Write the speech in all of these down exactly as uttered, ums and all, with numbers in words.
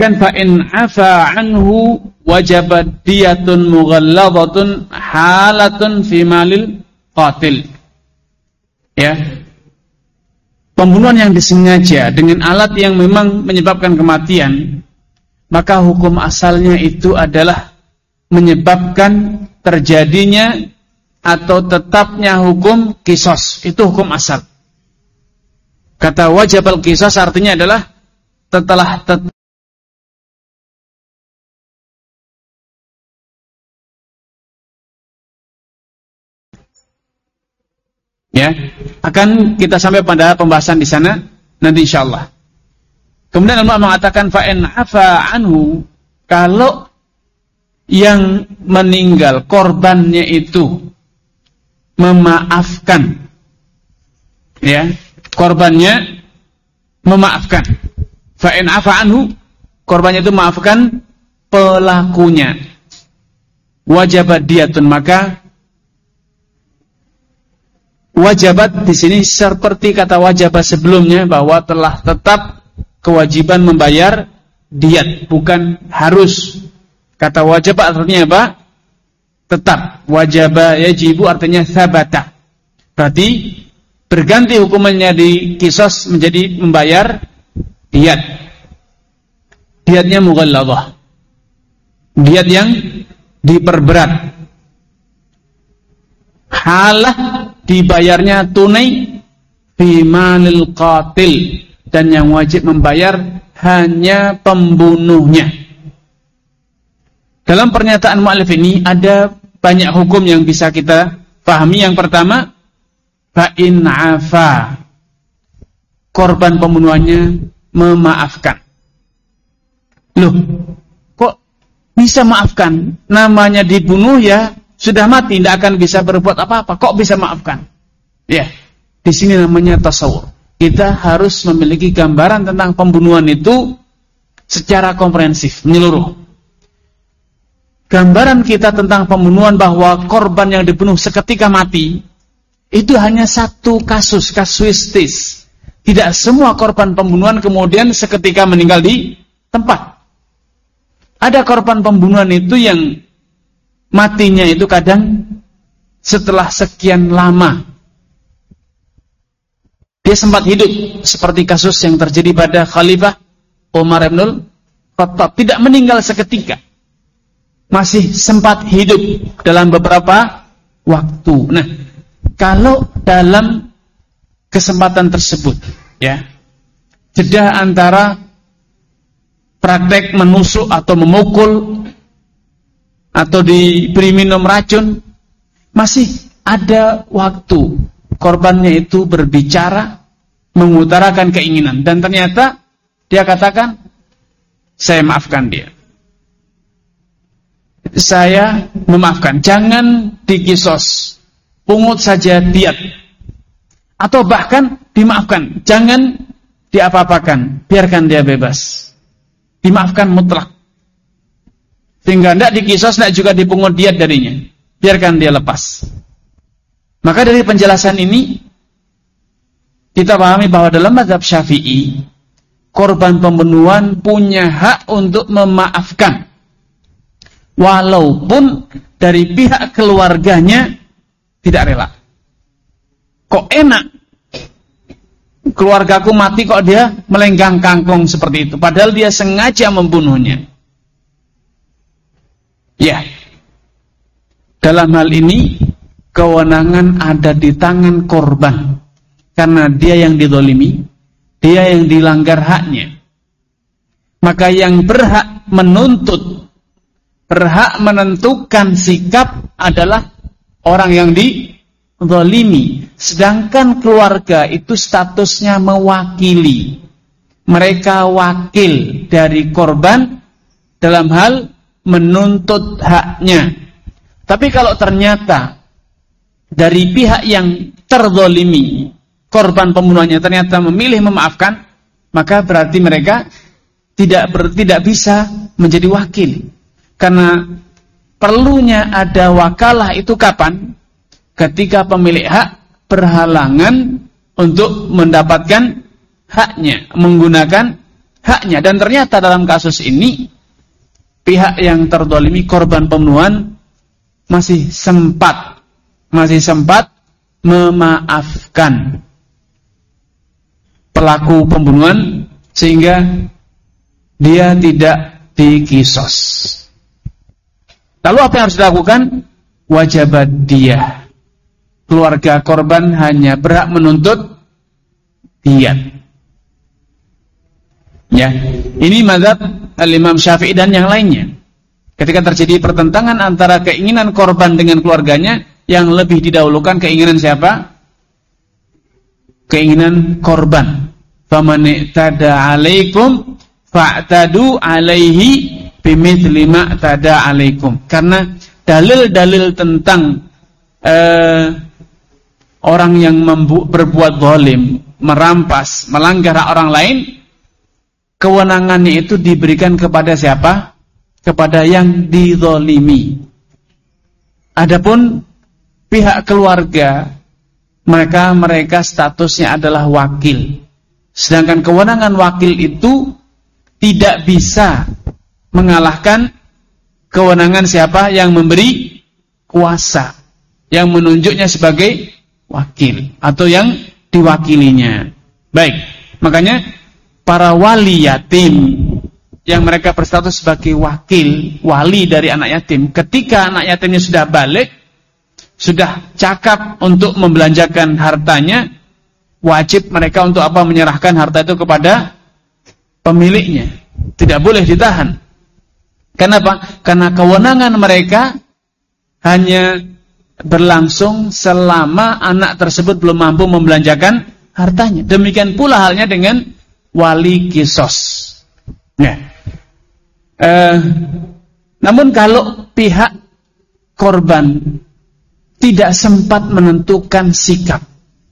kan fa in afa anhu wajabat diyatun mughalladhatun halatun fi malil qatil. Ya. Pembunuhan yang disengaja dengan alat yang memang menyebabkan kematian, maka hukum asalnya itu adalah menyebabkan terjadinya atau tetapnya hukum qisas. Itu hukum asal. Kata wajib al-qisas artinya adalah setelah tet ya, akan kita sampai pada pembahasan di sana nanti insyaallah. Kemudian Allah mengatakan fa in afa anhu, kalau yang meninggal korbannya itu memaafkan, ya, korbannya memaafkan. Fa in afa anhu, korbannya itu memaafkan pelakunya. Wajabat diyatun, maka wajabat di sini seperti kata wajabat sebelumnya bahwa telah tetap kewajiban membayar diyat, bukan harus. Kata wajabat artinya apa? Tetap. Wajaba yajibu artinya sabata. Berarti berganti hukumannya di qisas menjadi membayar diyat. Diyatnya mughalladhah. Diyat yang diperberat. Halah dibayarnya tunai fi malil qatil, dan yang wajib membayar hanya pembunuhnya. Dalam pernyataan mu'allif ini ada banyak hukum yang bisa kita pahami. Yang pertama, fa in afa, korban pembunuhannya memaafkan. Loh, kok bisa maafkan? Namanya dibunuh ya sudah mati, tidak akan bisa berbuat apa-apa. Kok bisa maafkan? Ya, di sini namanya tasawur. Kita harus memiliki gambaran tentang pembunuhan itu secara komprehensif, menyeluruh. Gambaran kita tentang pembunuhan bahwa korban yang dibunuh seketika mati itu hanya satu kasus, kasuistis. Tidak semua korban pembunuhan kemudian seketika meninggal di tempat. Ada korban pembunuhan itu yang matinya itu kadang setelah sekian lama. Dia sempat hidup, seperti kasus yang terjadi pada Khalifah Umar bin Khattab, tidak meninggal seketika. Masih sempat hidup dalam beberapa waktu. Nah, kalau dalam kesempatan tersebut, ya, jeda antara praktek menusuk atau memukul atau diberi minum racun, masih ada waktu korbannya itu berbicara, mengutarakan keinginan, dan ternyata dia katakan, saya maafkan dia. Saya memaafkan, jangan dikisos, pungut saja diyat, atau bahkan dimaafkan, jangan diapa-apakan, biarkan dia bebas, dimaafkan mutlak, sehingga tidak dikisos, tidak juga dipungut diyat darinya, biarkan dia lepas. Maka dari penjelasan ini kita pahami bahwa dalam mazhab Syafi'i, korban pembunuhan punya hak untuk memaafkan, walaupun dari pihak keluarganya tidak rela. Kok enak keluargaku mati kok dia melenggang kangkung seperti itu, padahal dia sengaja membunuhnya. Ya, dalam hal ini kewenangan ada di tangan korban, karena dia yang dizalimi, dia yang dilanggar haknya. Maka yang berhak menuntut, berhak menentukan sikap adalah orang yang dizalimi. Sedangkan keluarga itu statusnya mewakili. Mereka wakil dari korban dalam hal menuntut haknya. Tapi kalau ternyata dari pihak yang terzalimi, korban pembunuhannya ternyata memilih memaafkan, maka berarti mereka tidak ber, tidak bisa menjadi wakil. Karena perlunya ada wakalah itu kapan? Ketika pemilik hak berhalangan untuk mendapatkan haknya, menggunakan haknya. Dan ternyata dalam kasus ini pihak yang terdolimi, korban pembunuhan, masih sempat masih sempat memaafkan pelaku pembunuhan sehingga dia tidak dikisos. Lalu apa yang harus dilakukan? Wajibat dia. Keluarga korban hanya berhak menuntut diyat. Ya, ini mazhab Al-Imam Syafi'i dan yang lainnya. Ketika terjadi pertentangan antara keinginan korban dengan keluarganya, yang lebih didahulukan keinginan siapa? Keinginan korban. Faman i'tada 'alaikum fa'tadu 'alaihi bimithli ma i'tada 'alaikum. Karena dalil-dalil tentang eh, orang yang membu- berbuat zalim, merampas, melanggar hak orang lain, kewenangannya itu diberikan kepada siapa? Kepada yang dizalimi. Adapun pihak keluarga, mereka mereka statusnya adalah wakil. Sedangkan kewenangan wakil itu tidak bisa mengalahkan kewenangan siapa yang memberi kuasa, yang menunjuknya sebagai wakil atau yang diwakilinya. Baik, makanya para wali yatim yang mereka berstatus sebagai wakil, wali dari anak yatim, ketika anak yatimnya sudah balik, sudah cakap untuk membelanjakan hartanya, wajib mereka untuk apa? Menyerahkan harta itu kepada pemiliknya. Tidak boleh ditahan. Kenapa? Karena kewenangan mereka hanya berlangsung selama anak tersebut belum mampu membelanjakan hartanya. Demikian pula halnya dengan wali kisos. Ya. Eh, namun kalau pihak korban tidak sempat menentukan sikap,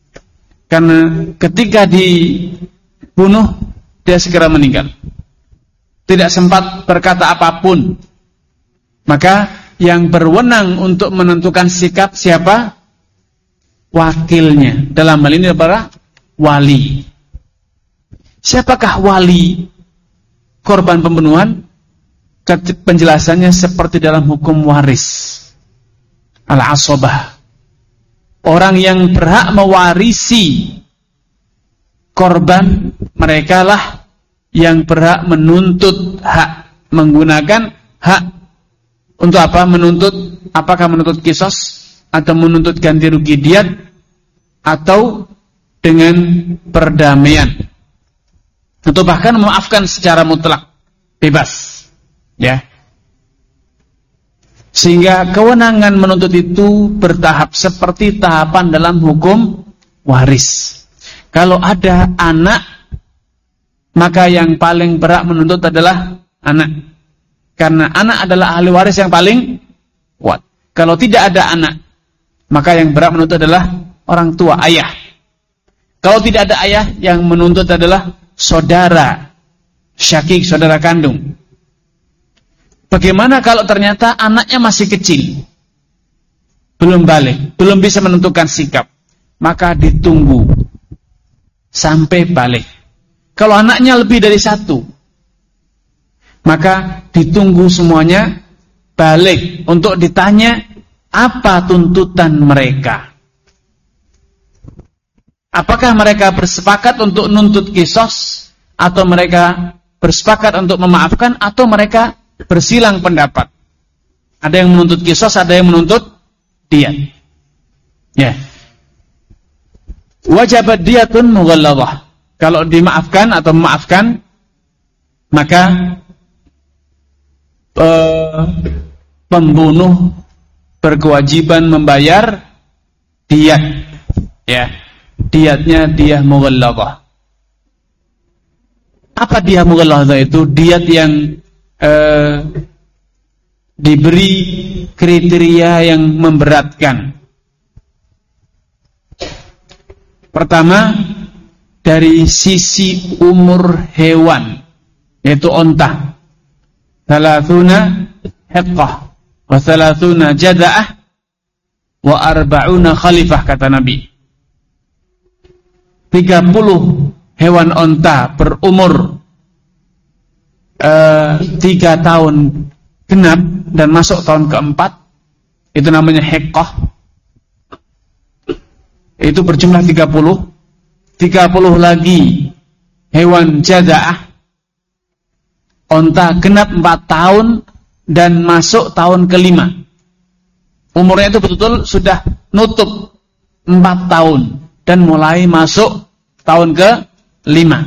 karena ketika dibunuh dia segera meninggal, tidak sempat berkata apapun, maka yang berwenang untuk menentukan sikap siapa? Wakilnya. Dalam hal ini para wali. Siapakah wali korban pembunuhan? Penjelasannya seperti dalam hukum waris. Al-asabah. Orang yang berhak mewarisi korban, mereka lah yang berhak menuntut hak, menggunakan hak untuk apa? Menuntut, apakah menuntut kisos atau menuntut ganti rugi diyat atau dengan perdamaian, atau bahkan memaafkan secara mutlak, bebas. Ya. Sehingga kewenangan menuntut itu bertahap seperti tahapan dalam hukum waris. Kalau ada anak, maka yang paling berhak menuntut adalah anak. Karena anak adalah ahli waris yang paling kuat. Kalau tidak ada anak, maka yang berhak menuntut adalah orang tua, ayah. Kalau tidak ada ayah, yang menuntut adalah saudara, syakik, saudara kandung. Bagaimana kalau ternyata anaknya masih kecil, belum balik, belum bisa menentukan sikap? Maka ditunggu sampai balik. Kalau anaknya lebih dari satu, maka ditunggu semuanya balik untuk ditanya apa tuntutan mereka. Apakah mereka bersepakat untuk nuntut kisos, atau mereka bersepakat untuk memaafkan, atau mereka bersilang pendapat. Ada yang menuntut kisos, ada yang menuntut diyat. Ya. Wajibat diyatun mughalladhah. Kalau dimaafkan atau memaafkan, maka eh, pembunuh berkewajiban membayar diyat. Ya. Diyatnya diyah mughalladhah. Apa diyah mughalladhah itu? Diyat yang Eh, diberi kriteria yang memberatkan. Pertama, dari sisi umur hewan, yaitu onta. Thalathuna hiqqah wa thalathuna jada'ah wa arba'una khalifah, kata Nabi. tiga puluh hewan onta berumur uh, tiga tahun genap dan masuk tahun keempat, itu namanya hiqqah. Itu berjumlah tiga puluh. tiga puluh lagi hewan jaza'ah, onta genap empat tahun dan masuk tahun kelima. Umurnya itu betul-betul sudah nutup empat tahun dan mulai masuk tahun ke lima.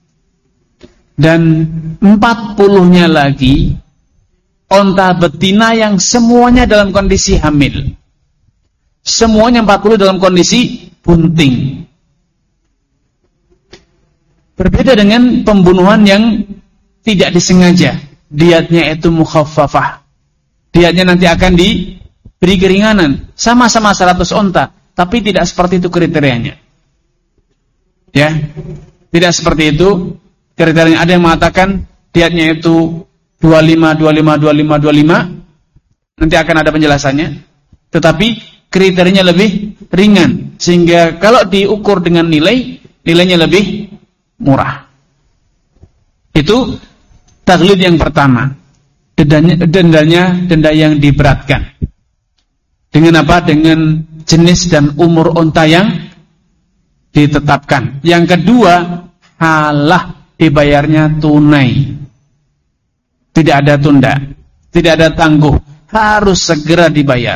Dan empat puluhnya lagi onta betina yang semuanya dalam kondisi hamil. Semuanya empat puluh dalam kondisi bunting. Berbeda dengan pembunuhan yang tidak disengaja. Diatnya itu mukhaffafah. Diatnya nanti akan diberi keringanan. Sama-sama seratus onta, tapi tidak seperti itu kriterianya. Ya, tidak seperti itu kriterianya. Ada yang mengatakan diatnya itu dua puluh lima, dua puluh lima, dua puluh lima, dua puluh lima. Nanti akan ada penjelasannya. Tetapi kriterianya lebih ringan, sehingga kalau diukur dengan nilai, nilainya lebih murah. Itu taglid yang pertama. Dendanya, dendanya denda yang diberatkan. Dengan apa? Dengan jenis dan umur unta yang ditetapkan. Yang kedua, halah dibayarnya tunai. Tidak ada tunda, tidak ada tangguh, harus segera dibayar.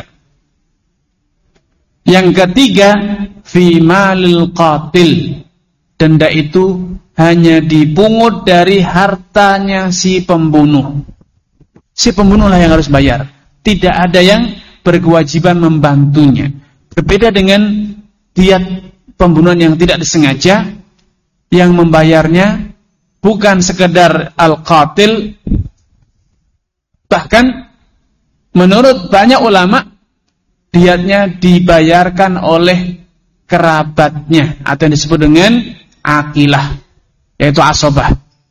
Yang ketiga, fi malil qatil. Denda itu hanya dipungut dari hartanya si pembunuh. Si pembunuhlah yang harus bayar. Tidak ada yang berkewajiban membantunya. Berbeda dengan diat pembunuhan yang tidak disengaja, yang membayarnya bukan sekedar al-qatil. Bahkan menurut banyak ulama, diatnya dibayarkan oleh kerabatnya atau yang disebut dengan akilah, yaitu asobah.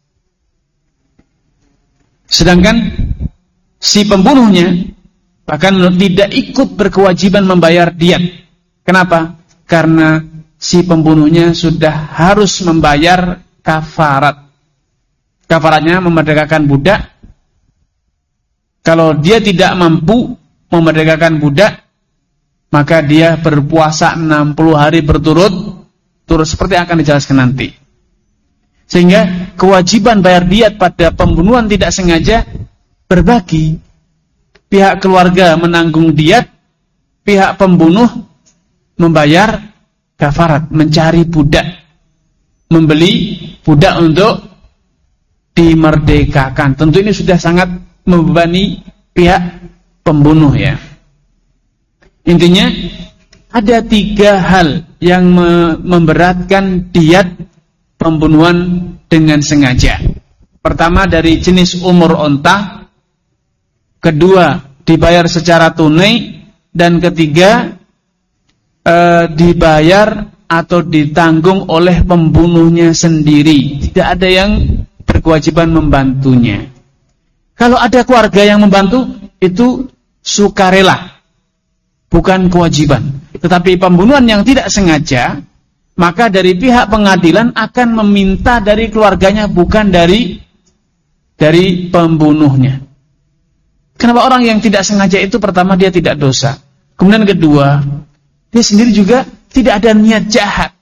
Sedangkan si pembunuhnya bahkan tidak ikut berkewajiban membayar diat. Kenapa? Karena si pembunuhnya sudah harus membayar kafarat. Kafaratnya memerdekakan budak. Kalau dia tidak mampu memerdekakan budak, maka dia berpuasa enam puluh hari berturut turut seperti yang akan dijelaskan nanti. Sehingga kewajiban bayar diat pada pembunuhan tidak sengaja berbagi. Pihak keluarga menanggung diat, pihak pembunuh membayar kafarat, mencari budak, membeli budak untuk dimerdekakan. Tentu ini sudah sangat membebani pihak pembunuh, ya. Intinya ada tiga hal yang me memberatkan diat pembunuhan dengan sengaja. Pertama, dari jenis umur onta. Kedua, dibayar secara tunai. Dan ketiga, e, dibayar atau ditanggung oleh pembunuhnya sendiri. Tidak ada yang berkewajiban membantunya. Kalau ada keluarga yang membantu, itu sukarela, bukan kewajiban. Tetapi pembunuhan yang tidak sengaja, maka dari pihak pengadilan akan meminta dari keluarganya, bukan dari dari pembunuhnya. Kenapa? Orang yang tidak sengaja itu pertama dia tidak dosa. Kemudian kedua, dia sendiri juga tidak ada niat jahat.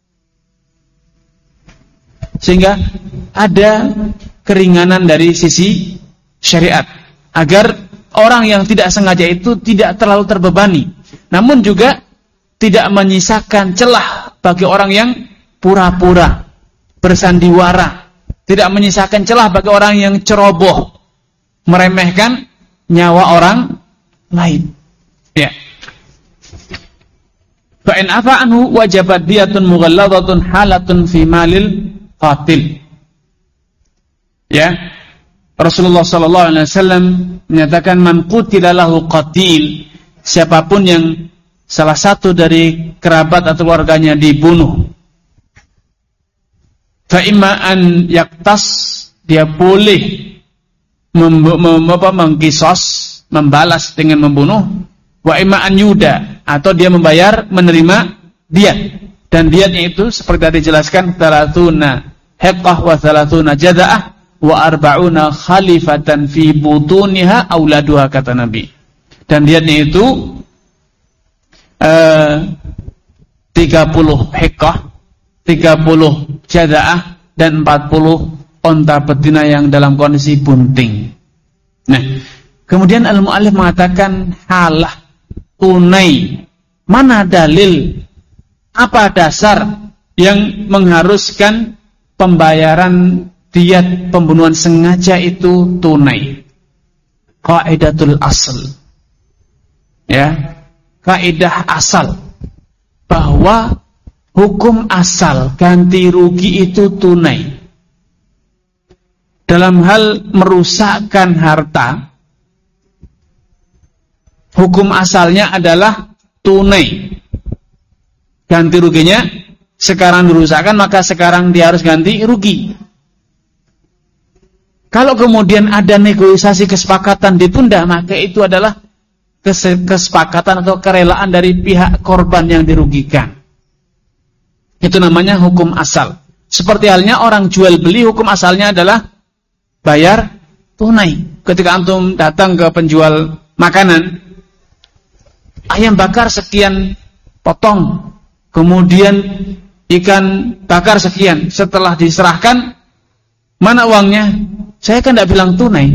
Sehingga ada keringanan dari sisi syariat, agar orang yang tidak sengaja itu tidak terlalu terbebani. Namun juga tidak menyisakan celah bagi orang yang pura-pura, bersandiwara. Tidak menyisakan celah bagi orang yang ceroboh, meremehkan nyawa orang lain. Ya. Fa in afa anhu wajabat diyatun mughalladhatun halatun fi malil qatil. Ya. Rasulullah sallallahu alaihi wasallam menyatakan, man qutila lahu qatil, siapapun yang salah satu dari kerabat atau keluarganya dibunuh, fa imma an yaktas, dia boleh mem mem apa, mengkisos, membalas dengan membunuh, wa imma an yuda, atau dia membayar, menerima diat. Dan diatnya itu seperti tadi dijelaskan, salatuna hiqqah wa salatuna jaza'ah, wa arba'una khalifatan fi butuniha auladuha, kata Nabi. Dan diatnya itu eh, tiga puluh hiqqah, tiga puluh jadaah, dan empat puluh onta betina yang dalam kondisi bunting. Nah, kemudian al-mu'allif mengatakan halah tunai. Mana dalil, apa dasar yang mengharuskan pembayaran diat pembunuhan sengaja itu tunai? Qaidatul asl, ya, kaidah asal bahwa hukum asal ganti rugi itu tunai. Dalam hal merusakkan harta, hukum asalnya adalah tunai. Ganti ruginya sekarang dirusakkan, maka sekarang dia harus ganti rugi. Kalau kemudian ada negosiasi kesepakatan ditunda, maka itu adalah kesepakatan atau kerelaan dari pihak korban yang dirugikan. Itu namanya hukum asal. Seperti halnya orang jual beli, hukum asalnya adalah bayar tunai. Ketika antum datang ke penjual makanan, ayam bakar sekian potong, kemudian ikan bakar sekian. Setelah diserahkan, mana uangnya? Saya kan tidak bilang tunai,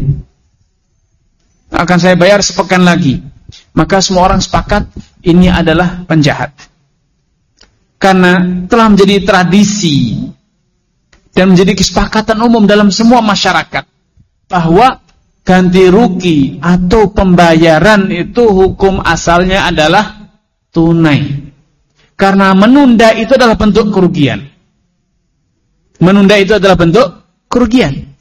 akan saya bayar sepekan lagi. Maka semua orang sepakat ini adalah penjahat, karena telah menjadi tradisi dan menjadi kesepakatan umum dalam semua masyarakat bahwa ganti rugi atau pembayaran itu hukum asalnya adalah tunai. Karena menunda itu adalah bentuk kerugian. Menunda itu adalah bentuk kerugian.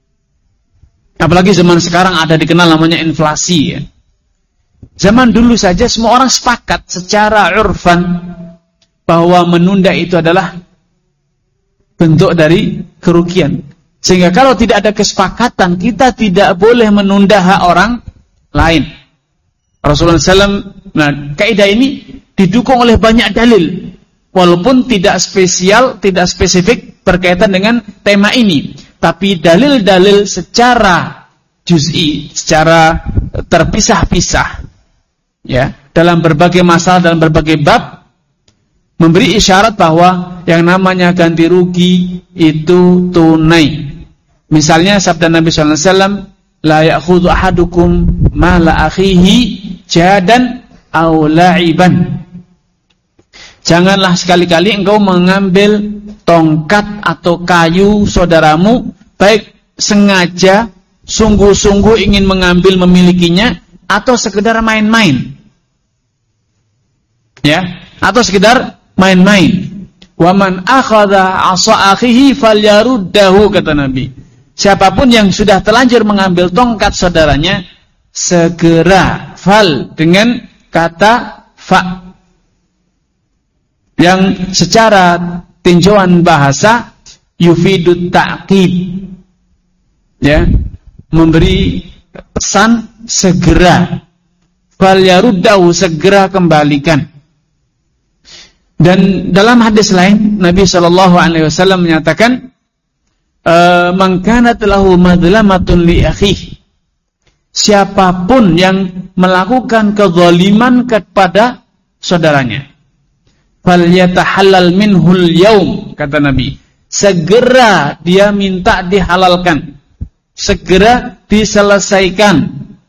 Apalagi zaman sekarang ada dikenal namanya inflasi, ya. Zaman dulu saja semua orang sepakat secara urfan bahwa menunda itu adalah bentuk dari kerugian. Sehingga kalau tidak ada kesepakatan, kita tidak boleh menunda hak orang lain. Rasulullah shallallahu alaihi wasallam, nah, kaidah ini didukung oleh banyak dalil, walaupun tidak spesial, tidak spesifik berkaitan dengan tema ini, tapi dalil-dalil secara juz'i, secara terpisah-pisah, ya, dalam berbagai masalah, dalam berbagai bab, memberi isyarat bahwa yang namanya ganti rugi itu tunai. Misalnya sabda Nabi shallallahu alaihi wasallam, la ya'khudhu ahadukum mala akhihi jadan aw la'iban. Janganlah sekali-kali engkau mengambil tongkat atau kayu saudaramu, baik sengaja, sungguh-sungguh ingin mengambil, memilikinya, atau sekedar main-main. Ya, atau sekedar main-main. Wa man akhadha 'asa akhihi falyaruddahu, kata Nabi. Siapapun yang sudah terlanjur mengambil tongkat saudaranya, segera, fal dengan kata fa, yang secara tinjauan bahasa yufidut ta'qib, ya, memberi pesan segera. Fal yaruddahu, segera kembalikan. Dan dalam hadis lain Nabi shallallahu alaihi wasallam menyatakan, man kanat lahu madlamatun li akhihi, siapapun yang melakukan kezaliman kepada saudaranya, falyatahallal minhul yaum, kata Nabi, segera dia minta dihalalkan, segera diselesaikan.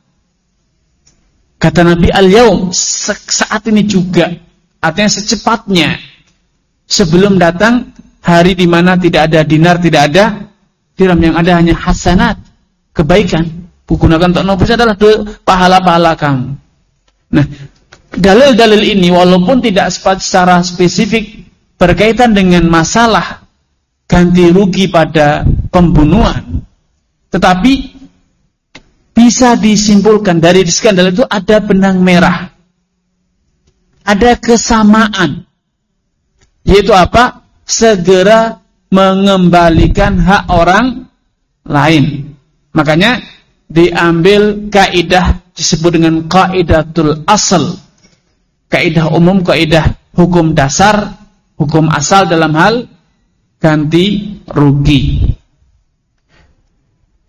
Kata Nabi, al-yaum, saat ini juga, artinya secepatnya, sebelum datang hari di mana tidak ada dinar, tidak ada dirham, yang ada hanya hasanat, kebaikan. Gunakan untuk nafas adalah pahala-pahala kamu. Nah, dalil-dalil ini walaupun tidak secara spesifik berkaitan dengan masalah ganti rugi pada pembunuhan, tetapi bisa disimpulkan dari sekian dalil itu ada benang merah, ada kesamaan, yaitu apa? Segera mengembalikan hak orang lain. Makanya diambil kaidah disebut dengan kaidatul asal, kaidah umum, kaidah hukum dasar, hukum asal dalam hal ganti rugi.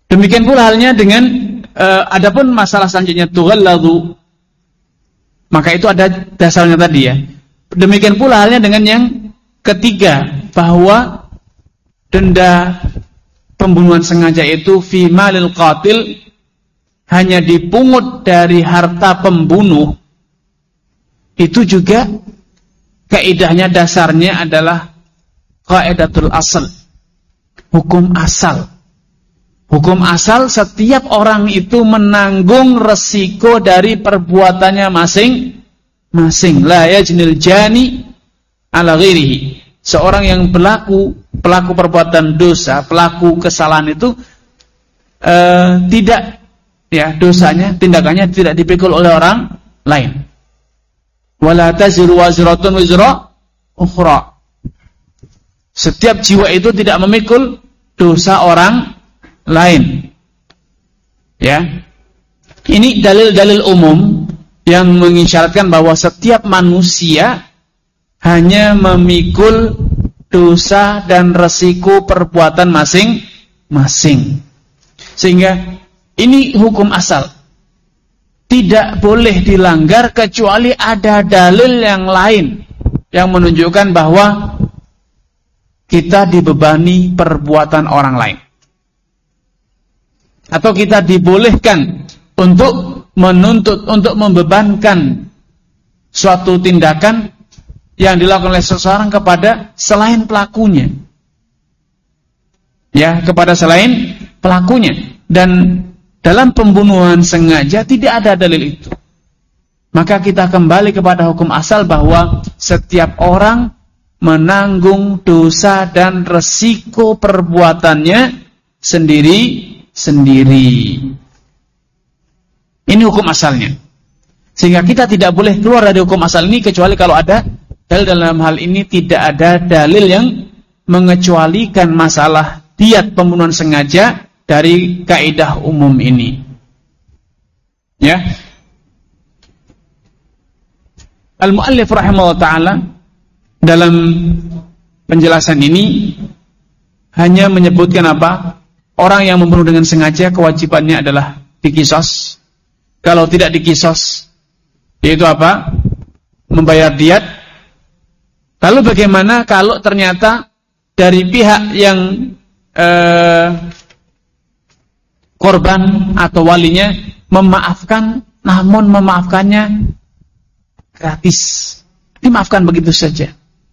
Demikian pula halnya dengan uh, adapun masalah selanjutnya tughalladu, maka itu ada dasarnya tadi ya. Demikian pula halnya dengan yang ketiga, bahwa denda pembunuhan sengaja itu fi malil qatil, hanya dipungut dari harta pembunuh. Itu juga kaidahnya, dasarnya adalah qaidatul asal, hukum asal. Hukum asal, setiap orang itu menanggung resiko dari perbuatannya masing-masing. La yajnil jani ala ghairihi. Seorang yang pelaku pelaku perbuatan dosa, pelaku kesalahan itu eh, tidak, ya, dosanya, tindakannya tidak dipikul oleh orang lain. Wala taziru wazratun wizra ukhra. Setiap jiwa itu tidak memikul dosa orang lain. Ya. Ini dalil-dalil umum yang mengisyaratkan bahwa setiap manusia hanya memikul dosa dan resiko perbuatan masing-masing. Sehingga ini hukum asal, tidak boleh dilanggar kecuali ada dalil yang lain yang menunjukkan bahwa kita dibebani perbuatan orang lain, atau kita dibolehkan untuk menuntut, untuk membebankan suatu tindakan yang dilakukan oleh seseorang kepada selain pelakunya, ya, kepada selain pelakunya. Dan dalam pembunuhan sengaja tidak ada dalil itu. Maka kita kembali kepada hukum asal bahwa setiap orang menanggung dosa dan resiko perbuatannya sendiri-sendiri. Ini hukum asalnya. Sehingga kita tidak boleh keluar dari hukum asal ini kecuali kalau ada dalil. Dalam hal ini tidak ada dalil yang mengecualikan masalah diyat pembunuhan sengaja dari kaidah umum ini. Ya. Al-muallif rahimahullah ta'ala dalam penjelasan ini hanya menyebutkan apa? Orang yang membunuh dengan sengaja kewajibannya adalah dikisos. Kalau tidak dikisos, yaitu apa? Membayar diyat. Lalu bagaimana kalau ternyata dari pihak yang eh, korban atau walinya memaafkan, namun memaafkannya gratis, dimaafkan begitu saja,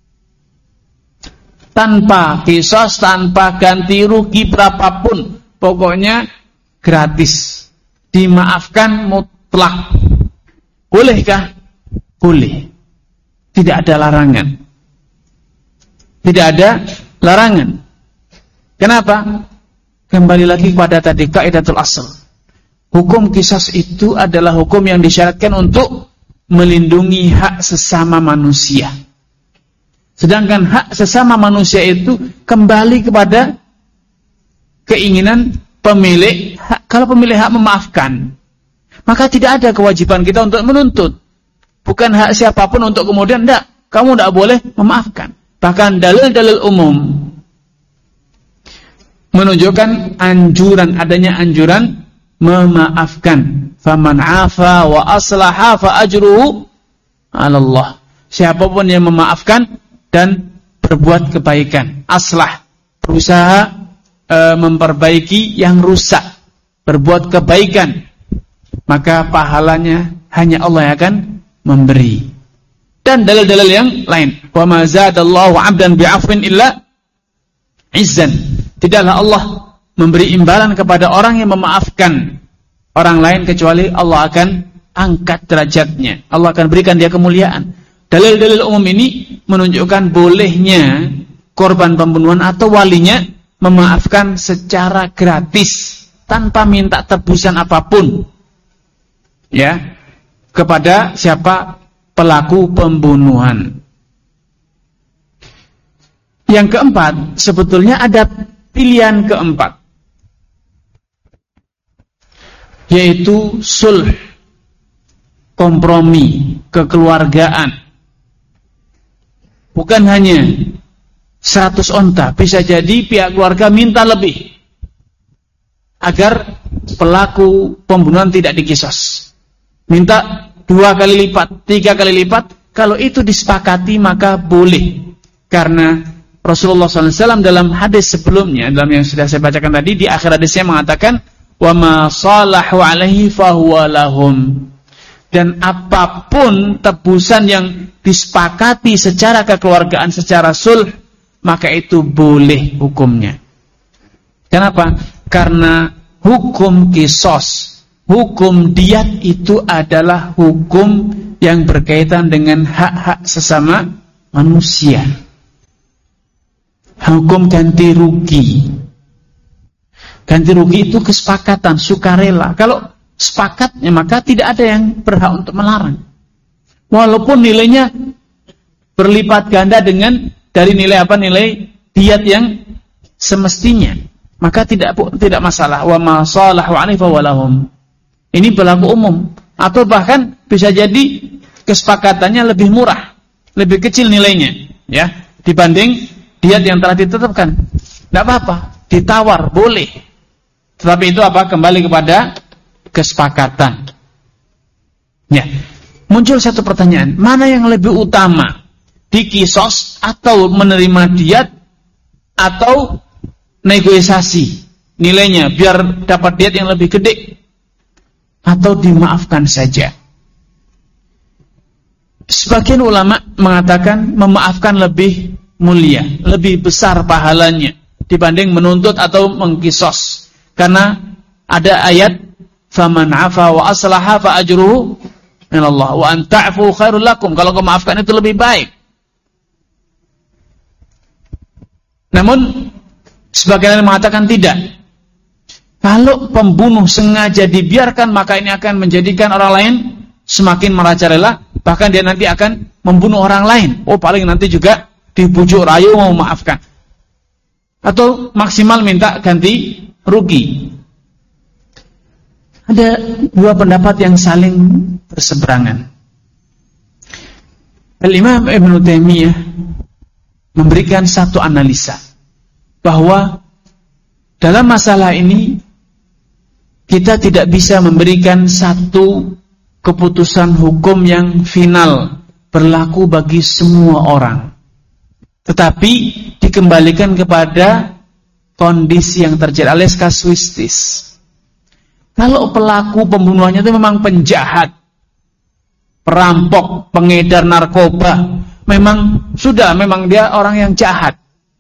tanpa kisos, tanpa ganti rugi berapapun, pokoknya gratis, dimaafkan mutlak. Bolehkah? Boleh, tidak ada larangan, tidak ada larangan. Kenapa? Kembali lagi kepada tadi kaidatul asal. Hukum kisos itu adalah hukum yang disyaratkan untuk melindungi hak sesama manusia. Sedangkan hak sesama manusia itu kembali kepada keinginan pemilik hak. Kalau pemilik hak memaafkan, maka tidak ada kewajiban kita untuk menuntut. Bukan hak siapapun untuk kemudian enggak, kamu tidak boleh memaafkan. Bahkan dalil-dalil umum menunjukkan anjuran, adanya anjuran memaafkan. Faman afa wa aslaha fa ajruhu 'ala Allah. Siapapun yang memaafkan dan berbuat kebaikan, aslah, berusaha e, memperbaiki yang rusak, berbuat kebaikan, maka pahalanya hanya Allah yang akan memberi. Dan dalil-dalil yang lain. Wa ma zadallahu 'abdan bi'afwin illa izzan. Tidaklah Allah memberi imbalan kepada orang yang memaafkan orang lain kecuali Allah akan angkat derajatnya. Allah akan berikan dia kemuliaan. Dalil-dalil umum ini menunjukkan bolehnya korban pembunuhan atau walinya memaafkan secara gratis tanpa minta tebusan apapun, ya, kepada siapa? Pelaku pembunuhan. Yang keempat, sebetulnya ada pilihan keempat, yaitu sulh, kompromi, kekeluargaan. Bukan hanya seratus onta, bisa jadi pihak keluarga minta lebih. agar pelaku pembunuhan tidak dikisos. Minta dua kali lipat, tiga kali lipat. Kalau itu disepakati maka boleh. Karena Rasulullah shallallahu alaihi wasallam dalam hadis sebelumnya, dalam yang sudah saya bacakan tadi, di akhir hadisnya mengatakan, wa ma salahu alaihi fahuwa lahum. Dan apapun tebusan yang disepakati secara kekeluargaan, secara sulh, maka itu boleh hukumnya. Kenapa? Karena hukum kisos, hukum diat itu adalah hukum yang berkaitan dengan hak-hak sesama manusia. Hukum ganti rugi. Ganti rugi itu kesepakatan, sukarela. Kalau sepakatnya maka tidak ada yang berhak untuk melarang. Walaupun nilainya berlipat ganda dengan dari nilai apa? Nilai diat yang semestinya. Maka tidak tidak masalah. Wa ma salahu alaihi fa walahum. Ini berlaku umum. Atau bahkan bisa jadi kesepakatannya lebih murah, lebih kecil nilainya, ya, dibanding diat yang telah ditetapkan. Tidak apa-apa, ditawar boleh. Tetapi itu apa? Kembali kepada kesepakatan. Ya, muncul satu pertanyaan, mana yang lebih utama? Dikisos atau menerima diat atau negosiasi nilainya biar dapat diat yang lebih gede, atau dimaafkan saja? Sebagian ulama mengatakan memaafkan lebih mulia, lebih besar pahalanya dibanding menuntut atau mengkisos. Karena ada ayat faman afa wa aslaha fa ajruhu minallah wa an ta'fu khairul lakum. Kalau memaafkan itu lebih baik. Namun sebagian mengatakan tidak. Kalau pembunuh sengaja dibiarkan, maka ini akan menjadikan orang lain semakin merajalela, bahkan dia nanti akan membunuh orang lain. Oh, paling nanti juga dibujuk rayu mau memaafkan. Atau maksimal minta ganti rugi. Ada dua pendapat yang saling berseberangan. Al-Imam Ibnu Taimiyah memberikan satu analisa bahwa dalam masalah ini kita tidak bisa memberikan satu keputusan hukum yang final berlaku bagi semua orang, tetapi dikembalikan kepada kondisi yang terjadi alias kasuistis. Kalau pelaku pembunuhannya itu memang penjahat, perampok, pengedar narkoba, memang sudah memang dia orang yang jahat,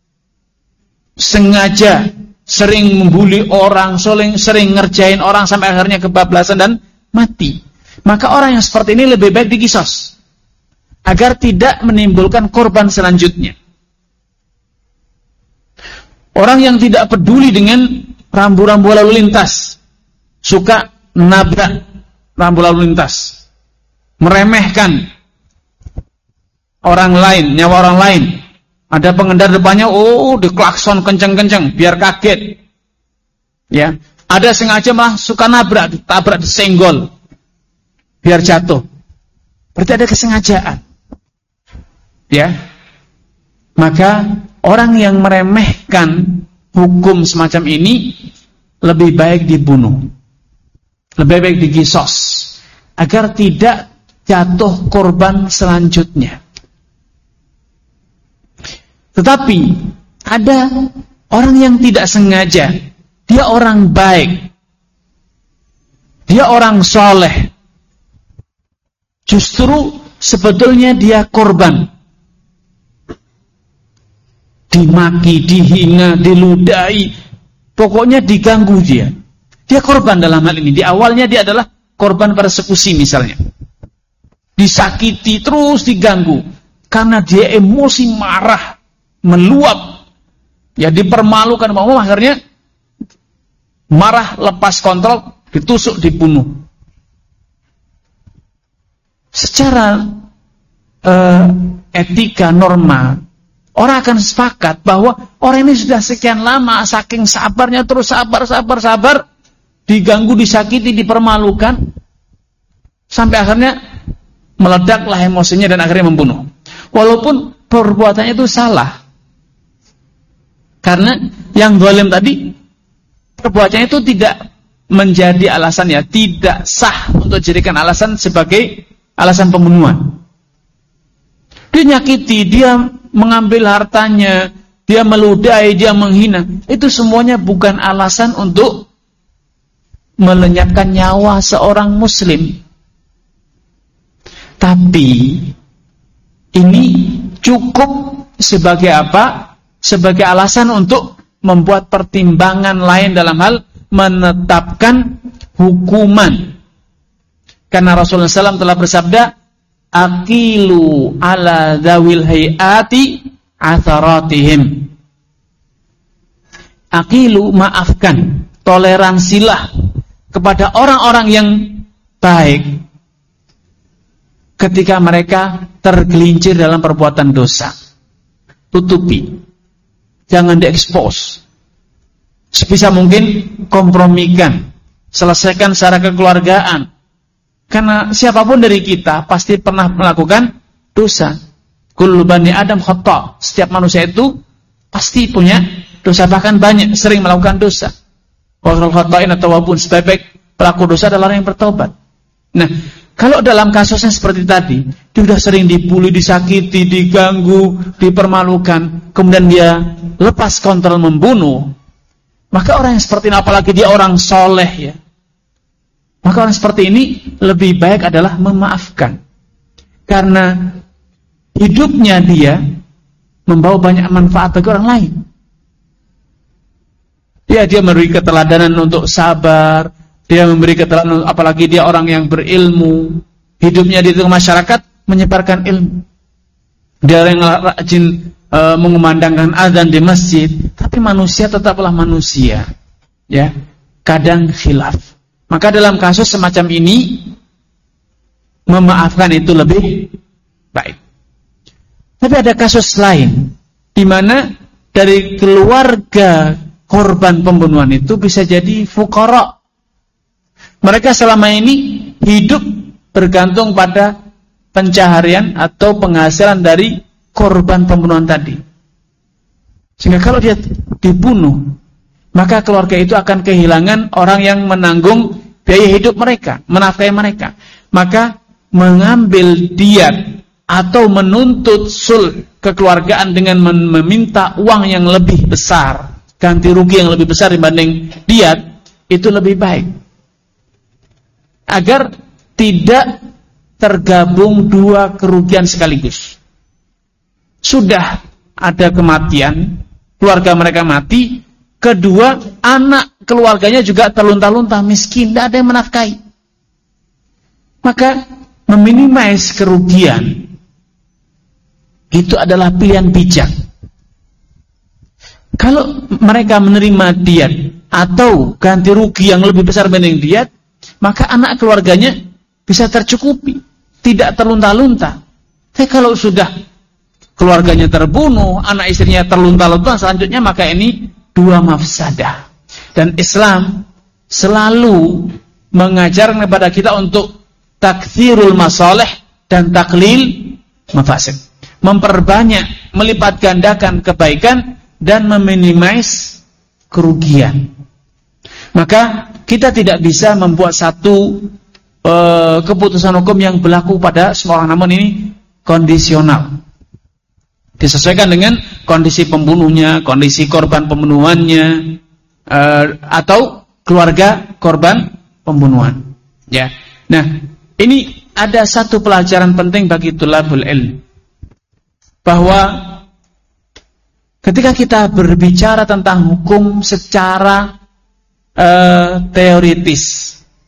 sengaja sering membuli orang, sering, sering ngerjain orang sampai akhirnya kebablasan dan mati, maka orang yang seperti ini lebih baik dikisos agar tidak menimbulkan korban selanjutnya. Orang yang tidak peduli dengan rambu-rambu lalu lintas, suka nabrak rambu lalu lintas, meremehkan orang lain, nyawa orang lain. Ada pengendara depannya, oh, diklakson kenceng-kenceng biar kaget. Ya, ada sengaja malah suka nabrak, ditabrak, disenggol biar jatuh. Berarti ada kesengajaan. Ya. Maka orang yang meremehkan hukum semacam ini lebih baik dibunuh. Lebih baik dikisos agar tidak jatuh korban selanjutnya. Tetapi ada orang yang tidak sengaja, dia orang baik, dia orang soleh, justru sebetulnya dia korban, dimaki, dihina, diludahi, pokoknya diganggu dia. Dia korban dalam hal ini. Di awalnya dia adalah korban persekusi misalnya, disakiti terus diganggu karena dia emosi, marah, meluap, ya dipermalukan, mau akhirnya marah, lepas kontrol, ditusuk, dibunuh. Secara uh, etika normal, orang akan sepakat bahwa orang ini sudah sekian lama, saking sabarnya terus sabar, sabar, sabar, diganggu, disakiti, dipermalukan, sampai akhirnya meledaklah emosinya dan akhirnya membunuh. Walaupun perbuatannya itu salah. Karena yang zalim tadi perbuatannya itu tidak menjadi alasan, ya, tidak sah untuk dijadikan alasan sebagai alasan pembunuhan. Dia nyakiti, dia mengambil hartanya, dia meludahi, dia menghina. Itu semuanya bukan alasan untuk melenyapkan nyawa seorang muslim. Tapi ini cukup sebagai apa? Sebagai alasan untuk membuat pertimbangan lain dalam hal menetapkan hukuman. Karena Rasulullah shallallahu alaihi wasallam telah bersabda, aqilu ala dzawil hayati atharatihim. Aqilu, maafkan, toleransilah kepada orang-orang yang baik ketika mereka tergelincir dalam perbuatan dosa. Tutupi, jangan diekspos. Sebisa mungkin kompromikan, selesaikan secara kekeluargaan. Karena siapapun dari kita pasti pernah melakukan dosa. Kullu bani Adam khata'. Setiap manusia itu pasti punya dosa, bahkan banyak sering melakukan dosa. Wa khata'in at-tawwabun, sebaik-baik pelaku dosa adalah orang yang bertobat. Nah, kalau dalam kasusnya seperti tadi, dia sudah sering dibully, disakiti, diganggu, dipermalukan, kemudian dia lepas kontrol membunuh, maka orang yang seperti ini, apalagi dia orang soleh, ya, maka orang seperti ini lebih baik adalah memaafkan. Karena hidupnya dia membawa banyak manfaat bagi orang lain. Ya, dia memberi keteladanan untuk sabar, dia memberi keteladanan, apalagi dia orang yang berilmu, hidupnya di tengah masyarakat menyebarkan ilmu. Dia orang yang rajin e, mengumandangkan azan di masjid, tapi manusia tetaplah manusia, ya, kadang khilaf. Maka dalam kasus semacam ini memaafkan itu lebih baik. Tapi ada kasus lain di mana dari keluarga korban pembunuhan itu bisa jadi fuqara. Mereka selama ini hidup bergantung pada pencaharian atau penghasilan dari korban pembunuhan tadi. Sehingga kalau dia dibunuh, maka keluarga itu akan kehilangan orang yang menanggung biaya hidup mereka, menafkahi mereka. Maka mengambil diat atau menuntut sulh kekeluargaan dengan meminta uang yang lebih besar, ganti rugi yang lebih besar dibanding diat, itu lebih baik. Agar tidak tergabung dua kerugian sekaligus. Sudah ada kematian, keluarga mereka mati, kedua anak keluarganya juga terlunta-lunta, miskin, tidak ada yang menafkahi. Maka meminimais kerugian itu adalah pilihan bijak. Kalau mereka menerima diat atau ganti rugi yang lebih besar dibanding diat, maka anak keluarganya bisa tercukupi, tidak terlunta-lunta. Tapi kalau sudah keluarganya terbunuh, anak istrinya terlunta-lunta selanjutnya, maka ini dua mafsadah. Dan Islam selalu mengajarkan kepada kita untuk takthirul masalih dan taklil mafasid. Memperbanyak, melipat gandakan kebaikan dan meminimais kerugian. Maka kita tidak bisa membuat satu e, keputusan hukum yang berlaku pada semua orang, namun ini kondisional. Disesuaikan dengan kondisi pembunuhnya, kondisi korban pembunuhannya, e, atau keluarga korban pembunuhan. Ya. Nah, ini ada satu pelajaran penting bagi tulabul ilm, bahwa ketika kita berbicara tentang hukum secara uh, teoritis,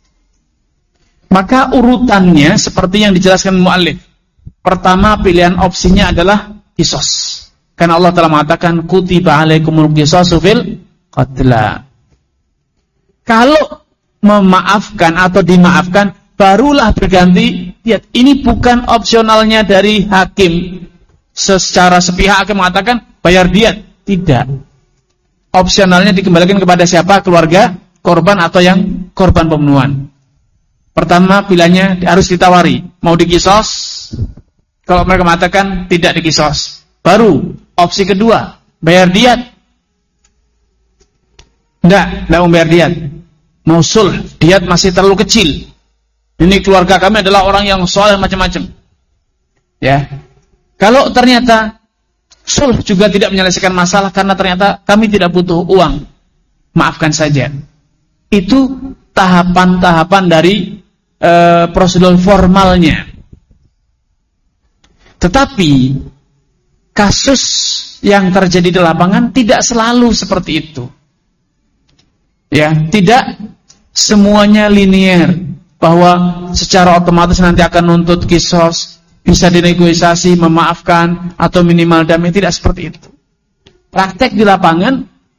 maka urutannya seperti yang dijelaskan muallif. Pertama, pilihan opsinya adalah qisas. Karena Allah telah mengatakan kutiba alaikumul qisasu fil qatla. Kalau memaafkan atau dimaafkan, barulah berganti diat. Ini bukan opsionalnya dari hakim. Secara sepihak hakim mengatakan bayar diat. Tidak. Opsionalnya dikembalikan kepada siapa? Keluarga korban atau yang korban pembunuhan. Pertama pilihannya harus ditawari. Mau dikisos? Kalau mereka mengatakan tidak dikisos, baru opsi kedua bayar diat. Enggak, enggak membayar diat. Mau sulh, diat masih terlalu kecil. Ini keluarga kami adalah orang yang soleh macam-macam. Ya. Kalau ternyata sulh juga tidak menyelesaikan masalah karena ternyata kami tidak butuh uang, maafkan saja. Itu tahapan-tahapan dari e, prosedur formalnya. Tetapi kasus yang terjadi di lapangan tidak selalu seperti itu. Ya, tidak semuanya linear bahwa secara otomatis nanti akan nuntut kisos, bisa dinegosiasi, memaafkan atau minimal damai, tidak seperti itu. Praktek di lapangan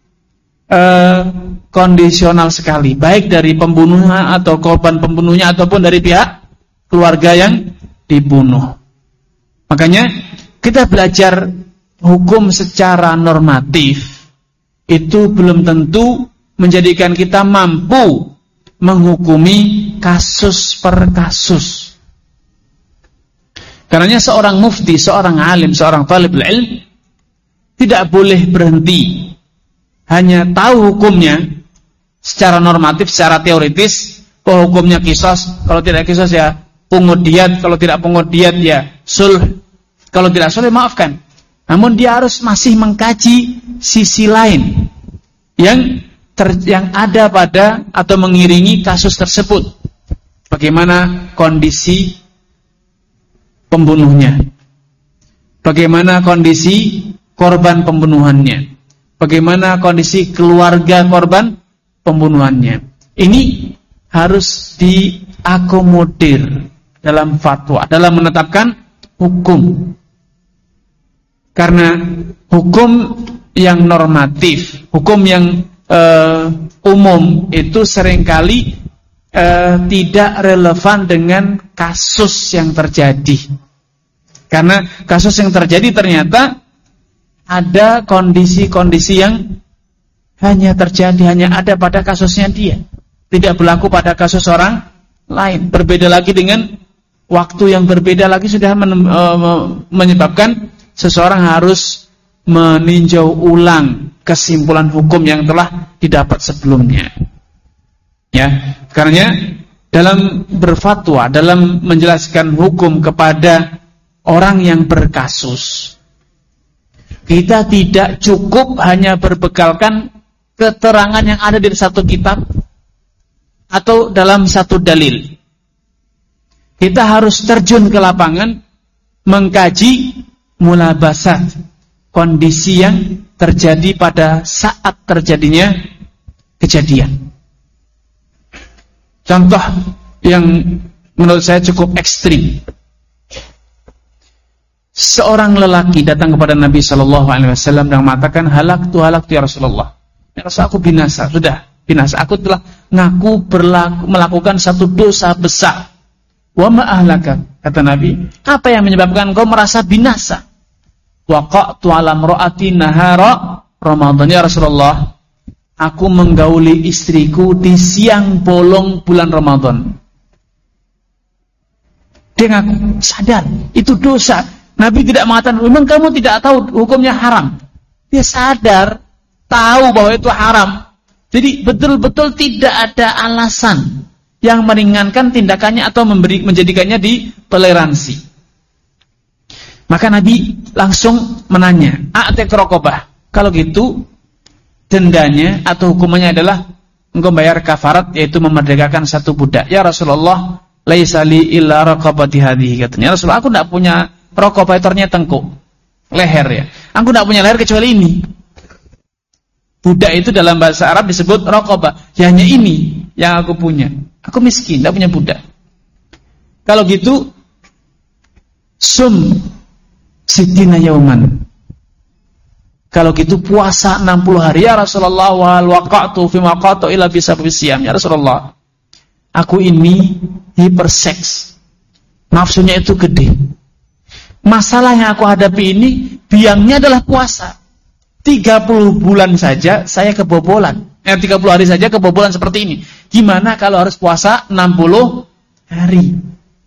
eh, kondisional sekali, baik dari pembunuhnya atau korban pembunuhnya ataupun dari pihak keluarga yang dibunuh. Makanya kita belajar hukum secara normatif itu belum tentu menjadikan kita mampu menghukumi kasus per kasus. Karenanya seorang mufti, seorang alim, seorang talibul ilm tidak boleh berhenti hanya tahu hukumnya secara normatif, secara teoritis. Oh, hukumnya kisos, kalau tidak kisos ya pungut diat, kalau tidak pungut diat ya sulh, kalau tidak sulh maafkan. Namun dia harus masih mengkaji sisi lain yang ter, yang ada pada atau mengiringi kasus tersebut. Bagaimana kondisi pembunuhnya, bagaimana kondisi korban pembunuhannya, bagaimana kondisi keluarga korban pembunuhannya. Ini harus diakomodir dalam fatwa, dalam menetapkan hukum. Karena hukum yang normatif, hukum yang uh, umum itu seringkali uh, tidak relevan dengan kasus yang terjadi. Karena kasus yang terjadi ternyata ada kondisi-kondisi yang hanya terjadi, hanya ada pada kasusnya dia, tidak berlaku pada kasus orang lain. Berbeda lagi dengan waktu yang berbeda lagi sudah men- uh, menyebabkan seseorang harus meninjau ulang kesimpulan hukum yang telah didapat sebelumnya. Ya, karena dalam berfatwa, dalam menjelaskan hukum kepada orang yang berkasus, kita tidak cukup hanya berbekalkan keterangan yang ada di satu kitab atau dalam satu dalil. Kita harus terjun ke lapangan, mengkaji mulabasat, kondisi yang terjadi pada saat terjadinya kejadian. Contoh yang menurut saya cukup ekstrim. Seorang lelaki datang kepada Nabi shallallahu alaihi wasallam dan mengatakan, halaktu halaktu ya Rasulullah. Ya Rasul, aku binasa, sudah binasa. Aku telah ngaku berlaku, melakukan satu dosa besar. Wa ma ahlaka, kata Nabi, apa yang menyebabkan kau merasa binasa? Waqa'tu ala imra'ati nahara Ramadan, ya Rasulullah, aku menggauli istriku di siang bolong bulan Ramadan. Dia ngaku sadar itu dosa. Nabi tidak mengatakan, memang kamu tidak tahu hukumnya haram. Dia sadar, tahu bahwa itu haram. Jadi betul-betul tidak ada alasan yang meringankan tindakannya atau memberi, menjadikannya ditoleransi. Maka Nabi langsung menanya, a'tek raqabah. Kalau gitu, dendanya atau hukumannya adalah engkau bayar kafarat, yaitu memerdekakan satu budak. Ya Rasulullah, laisa li illa raqabati hadhihi, katanya. Rasulullah, aku tidak punya raqabah, ternyata tengkuk, leher ya. Aku tidak punya leher kecuali ini. Budak itu dalam bahasa Arab disebut raqabah. Ya, hanya ini yang aku punya. Aku miskin, tidak punya budak. Kalau gitu, sum sitina yauman. Kalau gitu puasa enam puluh hari. Ya Rasulullah, wal waqa'tu fi maqatu illa bi sabab siyam. Ya Rasulullah, aku ini hiperseks, nafsunya itu gede. Masalah yang aku hadapi ini biangnya adalah puasa. tiga puluh bulan saja saya kebobolan. Eh, tiga puluh hari saja kebobolan seperti ini. Gimana kalau harus puasa enam puluh hari?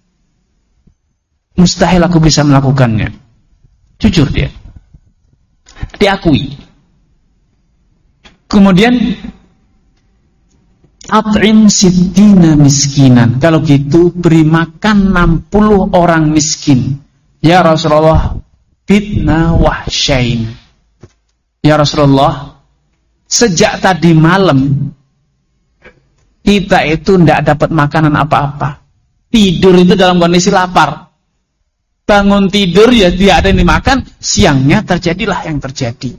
Mustahil aku bisa melakukannya. Jujur dia. Diakui. Kemudian At'im sittina miskinan. Kalau gitu beri makan enam puluh orang miskin. Ya Rasulullah, fitnah wahsyain. Ya Rasulullah, sejak tadi malam kita itu tidak dapat makanan apa-apa. Tidur itu dalam kondisi lapar. Bangun tidur ya tidak ada yang dimakan. Siangnya terjadilah yang terjadi.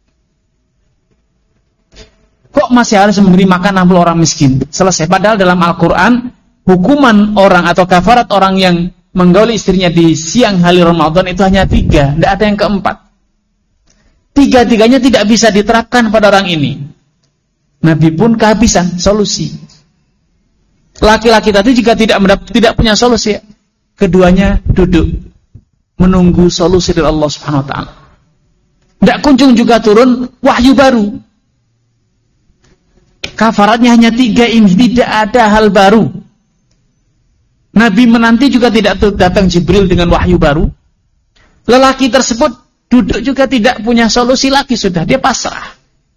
Kok masih harus memberi makan enam puluh orang miskin? Selesai. Padahal dalam Al-Quran, hukuman orang atau kafarat orang yang menggauli istrinya di siang hari Ramadan itu hanya tiga. Tidak ada yang keempat. Tiga-tiganya tidak bisa diterapkan pada orang ini. Nabi pun kehabisan solusi. Laki-laki tadi jika tidak tidak punya solusi, keduanya duduk menunggu solusi dari Allah Subhanahu Wa Taala. Tidak kunjung juga turun wahyu baru. Kafaratnya hanya tiga ini, tidak ada hal baru. Nabi menanti juga tidak datang Jibril dengan wahyu baru. Lelaki tersebut duduk juga tidak punya solusi lagi, sudah dia pasrah.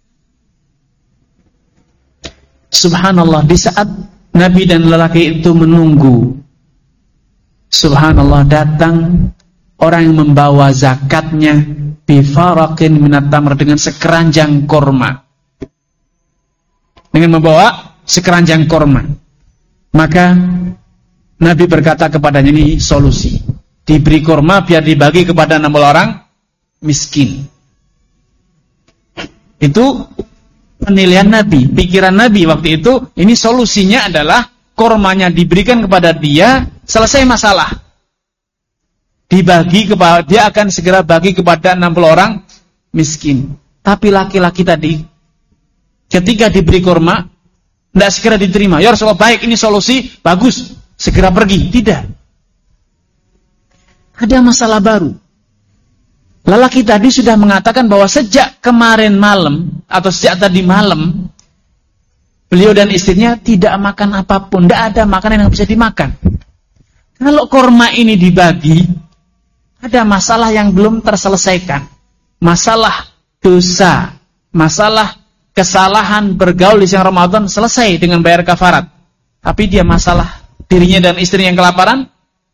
Subhanallah, di saat Nabi dan lelaki itu menunggu, subhanallah, datang orang yang membawa zakatnya bifaraqin minat tamr, dengan sekeranjang korma. Dengan membawa sekeranjang korma. Maka Nabi berkata kepadanya, ini solusi. Diberi korma biar dibagi kepada enam puluh orang miskin. Itu penilaian Nabi, pikiran Nabi waktu itu. Ini solusinya adalah kormanya diberikan kepada dia, selesai masalah. Dibagi kepada dia, akan segera bagi kepada enam puluh orang miskin. Tapi laki-laki tadi ketika diberi korma tidak segera diterima. Ya Rasulullah, baik, ini solusi, bagus, segera pergi. Tidak. Ada masalah baru. Lelaki tadi sudah mengatakan bahwa sejak kemarin malam atau sejak tadi malam beliau dan istrinya tidak makan apapun, tidak ada makanan yang bisa dimakan. Kalau korma ini dibagi, ada masalah yang belum terselesaikan. Masalah dosa, masalah kesalahan bergaul di siang Ramadan selesai dengan bayar kafarat. Tapi dia masalah dirinya dan istrinya yang kelaparan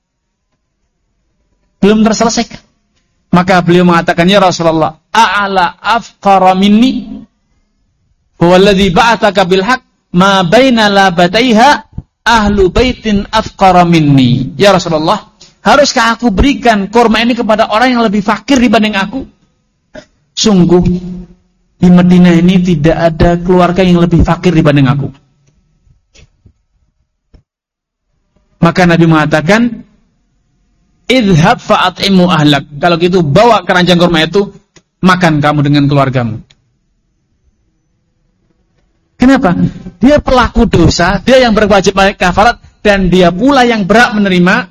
belum terselesaikan. Maka beliau mengatakan, ya Rasulullah, a'ala afqara minni huwallazi ba'athaka bil haqq ma baina labataiha ahlu baitin afqara minni. Ya Rasulullah, haruskah aku berikan kurma ini kepada orang yang lebih fakir dibanding aku? Sungguh di Madinah ini tidak ada keluarga yang lebih fakir dibanding aku. Maka Nabi mengatakan, idhab fa'at'imu ahlak. Kalau gitu bawa keranjang kurma itu, makan kamu dengan keluargamu. Kenapa? Dia pelaku dosa, dia yang berwajib kafarat, dan dia pula yang berhak menerima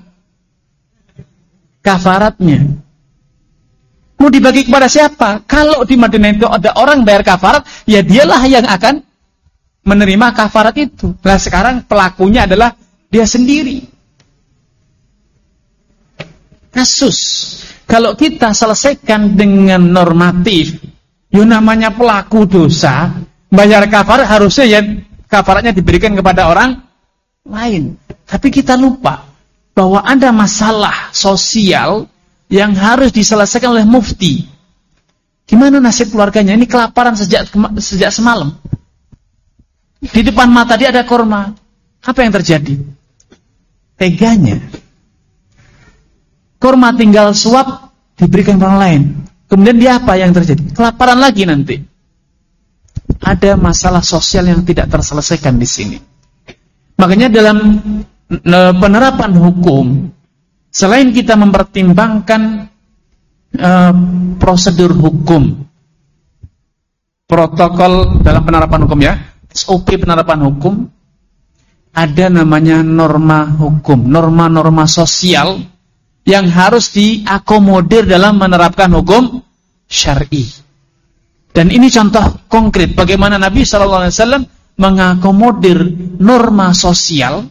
kafaratnya. Mau dibagi kepada siapa? Kalau di Madinah itu ada orang bayar kafarat, ya dialah yang akan menerima kafarat itu. Nah sekarang pelakunya adalah dia sendiri. Kasus, kalau kita selesaikan dengan normatif, ya namanya pelaku dosa, bayar kafarat, harusnya ya kafaratnya diberikan kepada orang lain. Tapi kita lupa bahwa ada masalah sosial yang harus diselesaikan oleh mufti. Gimana nasib keluarganya? Ini kelaparan sejak sejak semalam. Di depan mata dia ada kurma. Apa yang terjadi? Teganya. Kurma tinggal suap, diberikan orang lain. Kemudian dia apa yang terjadi? Kelaparan lagi nanti. Ada masalah sosial yang tidak terselesaikan di sini. Makanya dalam penerapan hukum, selain kita mempertimbangkan uh, prosedur hukum, protokol dalam penerapan hukum ya, S O P penerapan hukum, ada namanya norma hukum, norma-norma sosial yang harus diakomodir dalam menerapkan hukum syar'i. Dan ini contoh konkret bagaimana Nabi shallallahu alaihi wasallam mengakomodir norma sosial,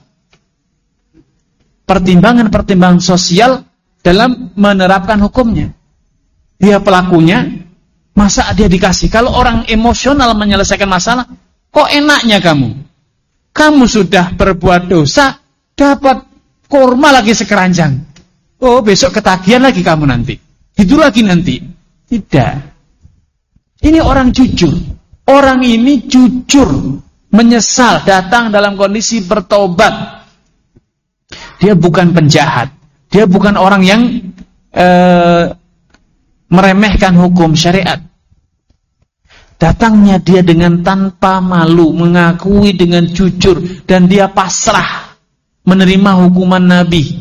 pertimbangan-pertimbangan sosial dalam menerapkan hukumnya. Dia pelakunya, masa dia dikasih? Kalau orang emosional menyelesaikan masalah, kok enaknya kamu? Kamu sudah berbuat dosa, dapat kurma lagi sekeranjang. Oh, besok ketagihan lagi kamu nanti. Itu lagi nanti. Tidak. Ini orang jujur. Orang ini jujur, menyesal, datang dalam kondisi bertobat. Dia bukan penjahat. Dia bukan orang yang eh, meremehkan hukum syariat. Datangnya dia dengan tanpa malu, mengakui dengan jujur, dan dia pasrah menerima hukuman Nabi.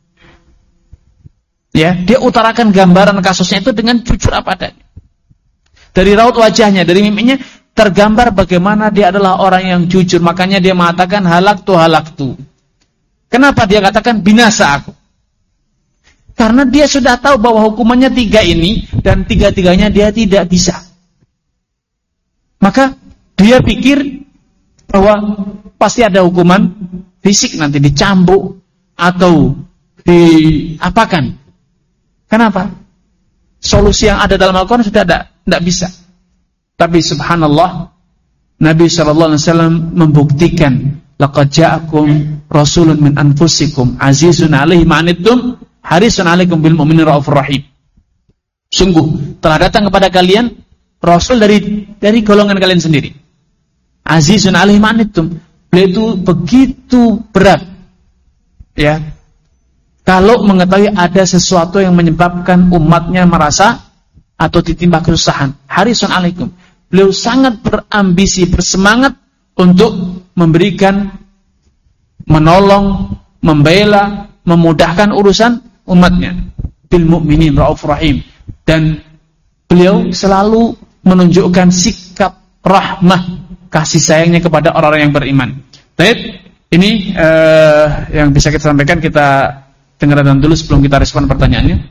Ya, dia utarakan gambaran kasusnya itu dengan jujur apa adanya. Dari raut wajahnya, dari mimiknya tergambar bagaimana dia adalah orang yang jujur. Makanya dia mengatakan halaktu halaktu. Kenapa dia katakan binasa aku? Karena dia sudah tahu bahwa hukumannya tiga ini dan tiga-tiganya dia tidak bisa. Maka dia pikir bahwa pasti ada hukuman fisik nanti, dicambuk atau diapakan. Kenapa? Solusi yang ada dalam Al-Quran sudah ada, tidak bisa. Tapi subhanallah, Nabi shallallahu alaihi wasallam membuktikan, laqad ja'akum rasulun min anfusikum azizun alaihi ma'anittum harisun alaikum bil mu'minin raufur rahim. Sungguh telah datang kepada kalian Rasul dari dari golongan kalian sendiri. Azizun alaihi ma'anittum. Beliau itu begitu berat, ya, kalau mengetahui ada sesuatu yang menyebabkan umatnya merasa atau ditimpa kesusahan. Harisun alaikum. Beliau sangat berambisi, bersemangat untuk memberikan, menolong, membela, memudahkan urusan umatnya. Bil mu'minin raufur rahim. Dan beliau selalu menunjukkan sikap rahmah, kasih sayangnya kepada orang-orang yang beriman. Baik, ini uh, yang bisa kita sampaikan. Kita dengarkan dulu sebelum kita respon pertanyaannya.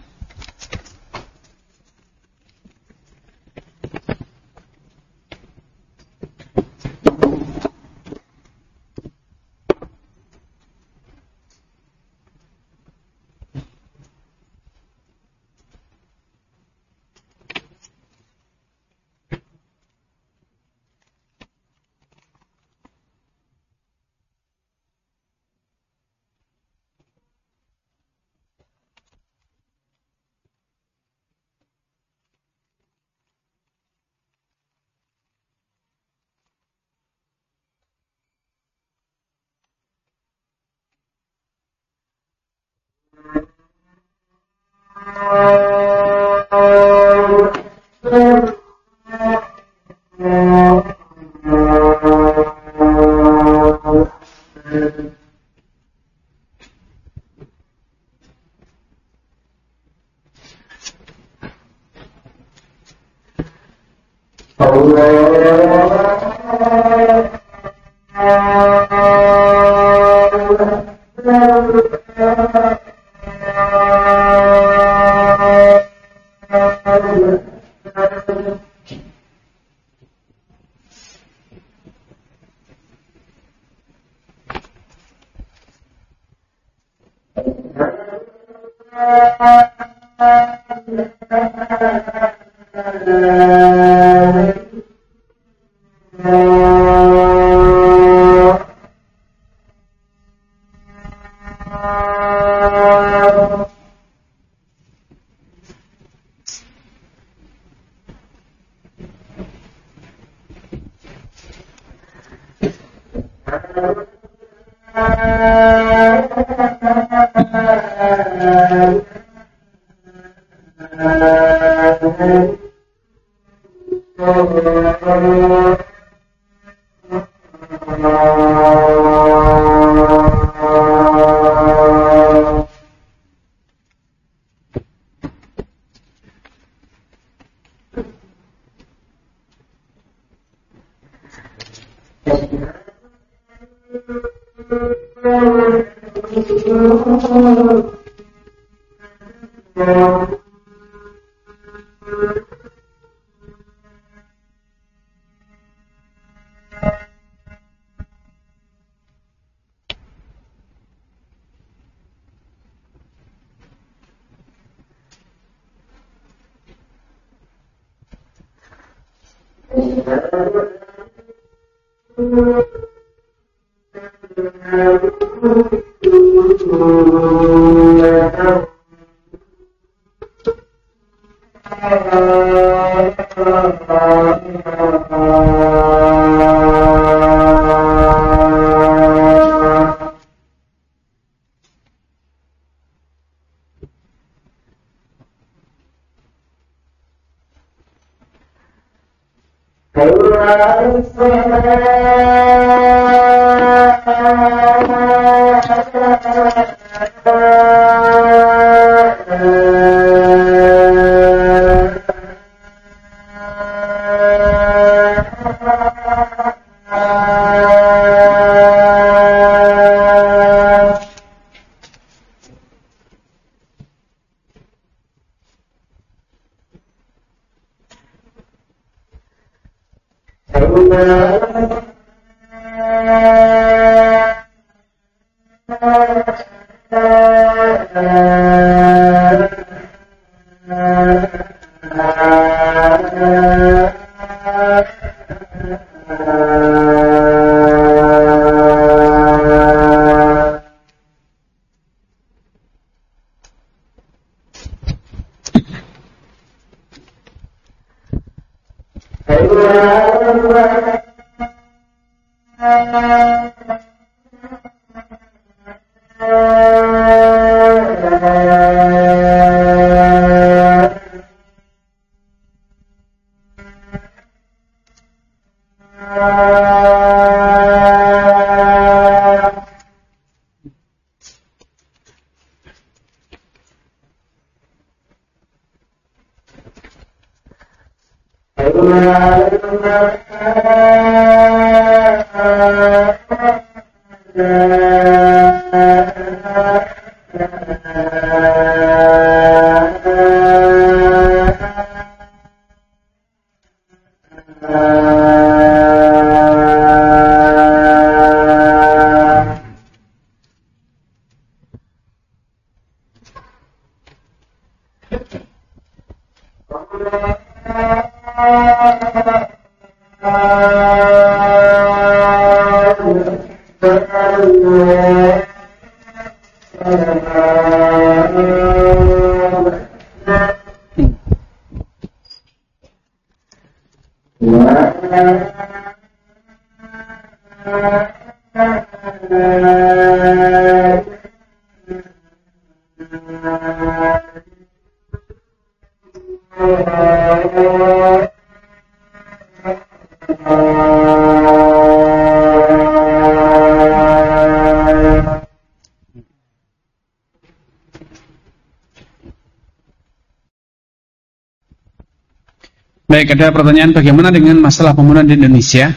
Baik, ada pertanyaan bagaimana dengan masalah pembunuhan di Indonesia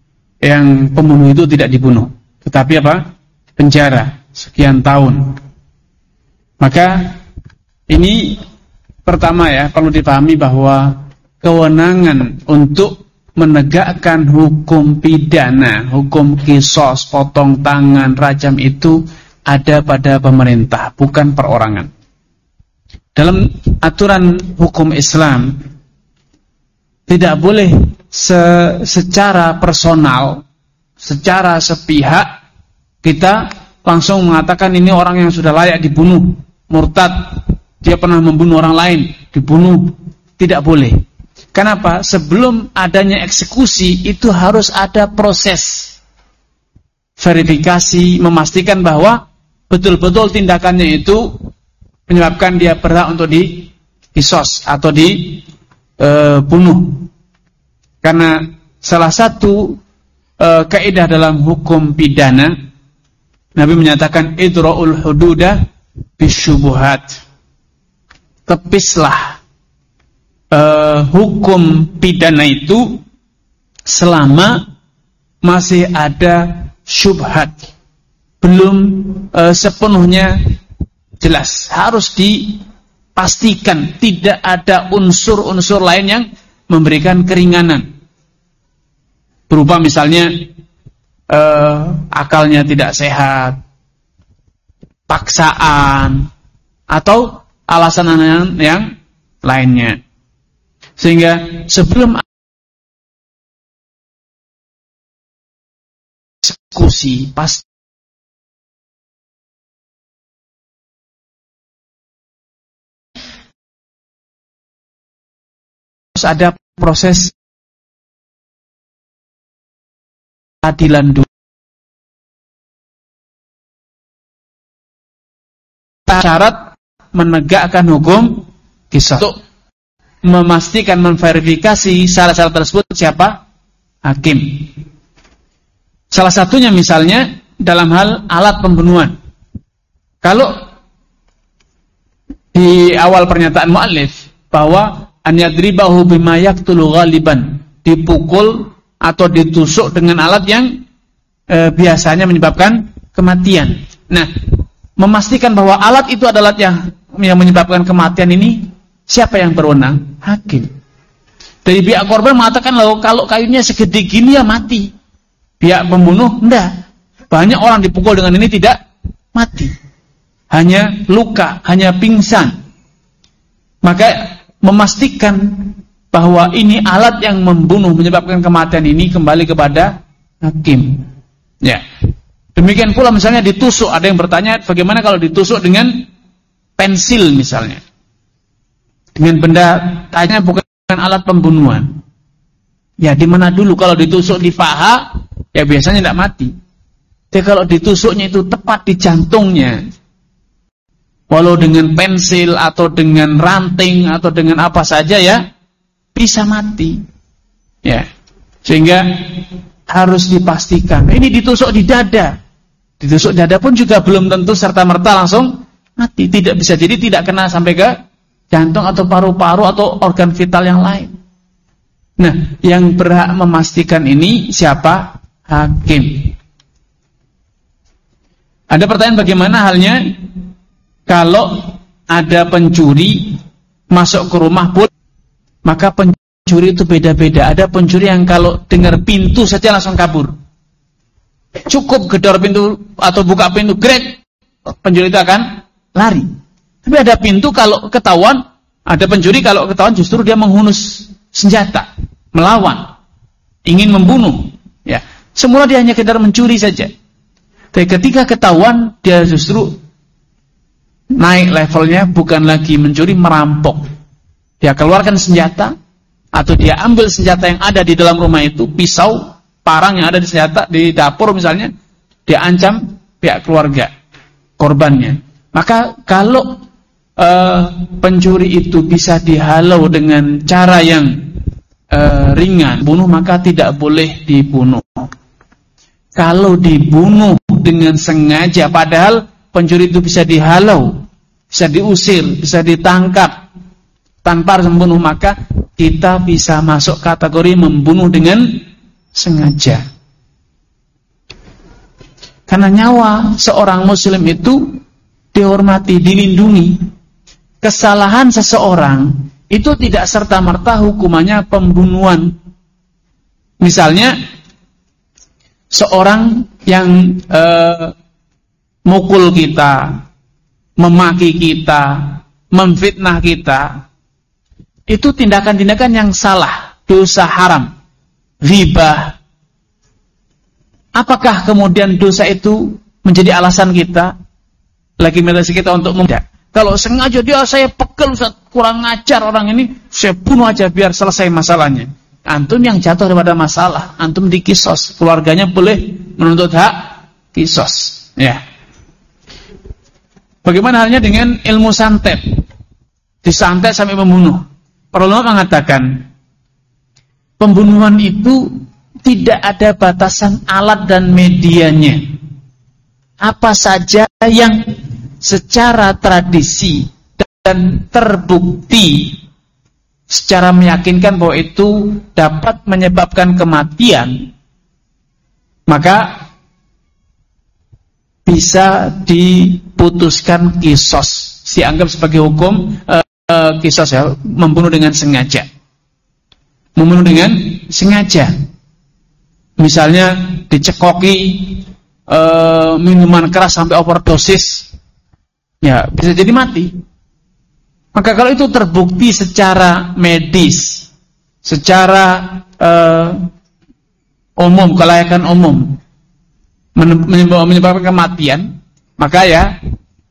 yang pembunuh itu tidak dibunuh, tetapi apa? Penjara sekian tahun. Maka ini pertama ya, perlu dipahami bahwa kewenangan untuk menegakkan hukum pidana, hukum qisas, potong tangan, rajam itu ada pada pemerintah, bukan perorangan. Dalam aturan hukum Islam tidak boleh se secara personal, secara sepihak kita langsung mengatakan ini orang yang sudah layak dibunuh, murtad, dia pernah membunuh orang lain, dibunuh. Tidak boleh. Kenapa? Sebelum adanya eksekusi itu harus ada proses verifikasi, memastikan bahwa betul-betul tindakannya itu menyebabkan dia berhak untuk diqisas atau dibunuh. Karena salah satu e, kaidah dalam hukum pidana, Nabi menyatakan idra'ul hududa bisyubuhat. Tepislah e, hukum pidana itu selama masih ada syubhat, belum e, sepenuhnya jelas. Harus dipastikan tidak ada unsur-unsur lain yang memberikan keringanan, berupa misalnya eh, akalnya tidak sehat, paksaan, atau alasan yang lainnya. Sehingga sebelum eksekusi pasti ada proses keadilan dulu. Syarat menegakkan hukum qisas. Untuk memastikan, memverifikasi syarat-syarat tersebut siapa? Hakim. Salah satunya misalnya dalam hal alat pembunuhan. Kalau di awal pernyataan muallif bahwa an yadribahu bima yaqtulu ghaliban, dipukul atau ditusuk dengan alat yang e, biasanya menyebabkan kematian. Nah, memastikan bahwa alat itu adalah yang yang menyebabkan kematian ini siapa yang berwenang? Hakim. Dari pihak korban mengatakan loh, kalau kayunya segede gini ya mati. Pihak pembunuh enggak. Banyak orang dipukul dengan ini tidak mati. Hanya luka, hanya pingsan. Maka memastikan bahwa ini alat yang membunuh menyebabkan kematian ini kembali kepada hakim. Ya. Demikian pula misalnya ditusuk, ada yang bertanya bagaimana kalau ditusuk dengan pensil misalnya. Dengan benda tajam bukan alat pembunuhan. Ya di mana dulu kalau ditusuk di paha ya biasanya tidak mati. Tapi kalau ditusuknya itu tepat di jantungnya, walau dengan pensil atau dengan ranting atau dengan apa saja ya bisa mati. Ya. Sehingga harus dipastikan. Ini ditusuk di dada. Ditusuk dada pun juga belum tentu serta-merta langsung mati. Tidak bisa jadi tidak kena sampai ke jantung atau paru-paru atau organ vital yang lain. Nah, yang berhak memastikan ini siapa? Hakim. Ada pertanyaan bagaimana halnya kalau ada pencuri masuk ke rumah pun, maka pencuri itu beda-beda. Ada pencuri yang kalau dengar pintu saja langsung kabur. Cukup gedor pintu atau buka pintu, grek, pencuri itu akan lari. Tapi ada pintu kalau ketahuan, ada pencuri kalau ketahuan justru dia menghunus senjata, melawan, ingin membunuh. Ya, semula dia hanya sekedar mencuri saja. Tapi ketika ketahuan, dia justru naik levelnya, bukan lagi mencuri, merampok. Dia keluarkan senjata, atau dia ambil senjata yang ada di dalam rumah itu, pisau, parang yang ada di senjata di dapur misalnya, dia ancam pihak keluarga korbannya. Maka kalau uh, pencuri itu bisa dihalau dengan cara yang uh, ringan, bunuh, maka tidak boleh dibunuh. Kalau dibunuh dengan sengaja, padahal pencuri itu bisa dihalau, bisa diusir, bisa ditangkap tanpa harus membunuh, maka kita bisa masuk kategori membunuh dengan sengaja. Karena nyawa seorang muslim itu dihormati, dilindungi. Kesalahan seseorang itu tidak serta-merta hukumannya pembunuhan. Misalnya seorang yang eh, mukul kita, memaki kita, memfitnah kita, itu tindakan-tindakan yang salah, dosa haram, ghibah. Apakah kemudian dosa itu menjadi alasan kita, lagi motivasi kita untuk mendak? Kalau sengaja dia saya pegel, kurang ngajar orang ini, saya bunuh aja biar selesai masalahnya. Antum yang jatuh daripada masalah, antum dikisos, keluarganya boleh menuntut hak kisos. Ya. Bagaimana halnya dengan ilmu santet? Disantet sampai membunuh. Para ulama mengatakan pembunuhan itu tidak ada batasan alat dan medianya. Apa saja yang secara tradisi dan terbukti secara meyakinkan bahwa itu dapat menyebabkan kematian, maka bisa diputuskan kisos, dianggap sebagai hukum uh, uh, kisos ya, membunuh dengan sengaja. Membunuh dengan sengaja. Misalnya dicekoki uh, minuman keras sampai overdosis, ya bisa jadi mati. Maka kalau itu terbukti secara medis, secara uh, umum, kelayakan umum, menyebabkan kematian, maka ya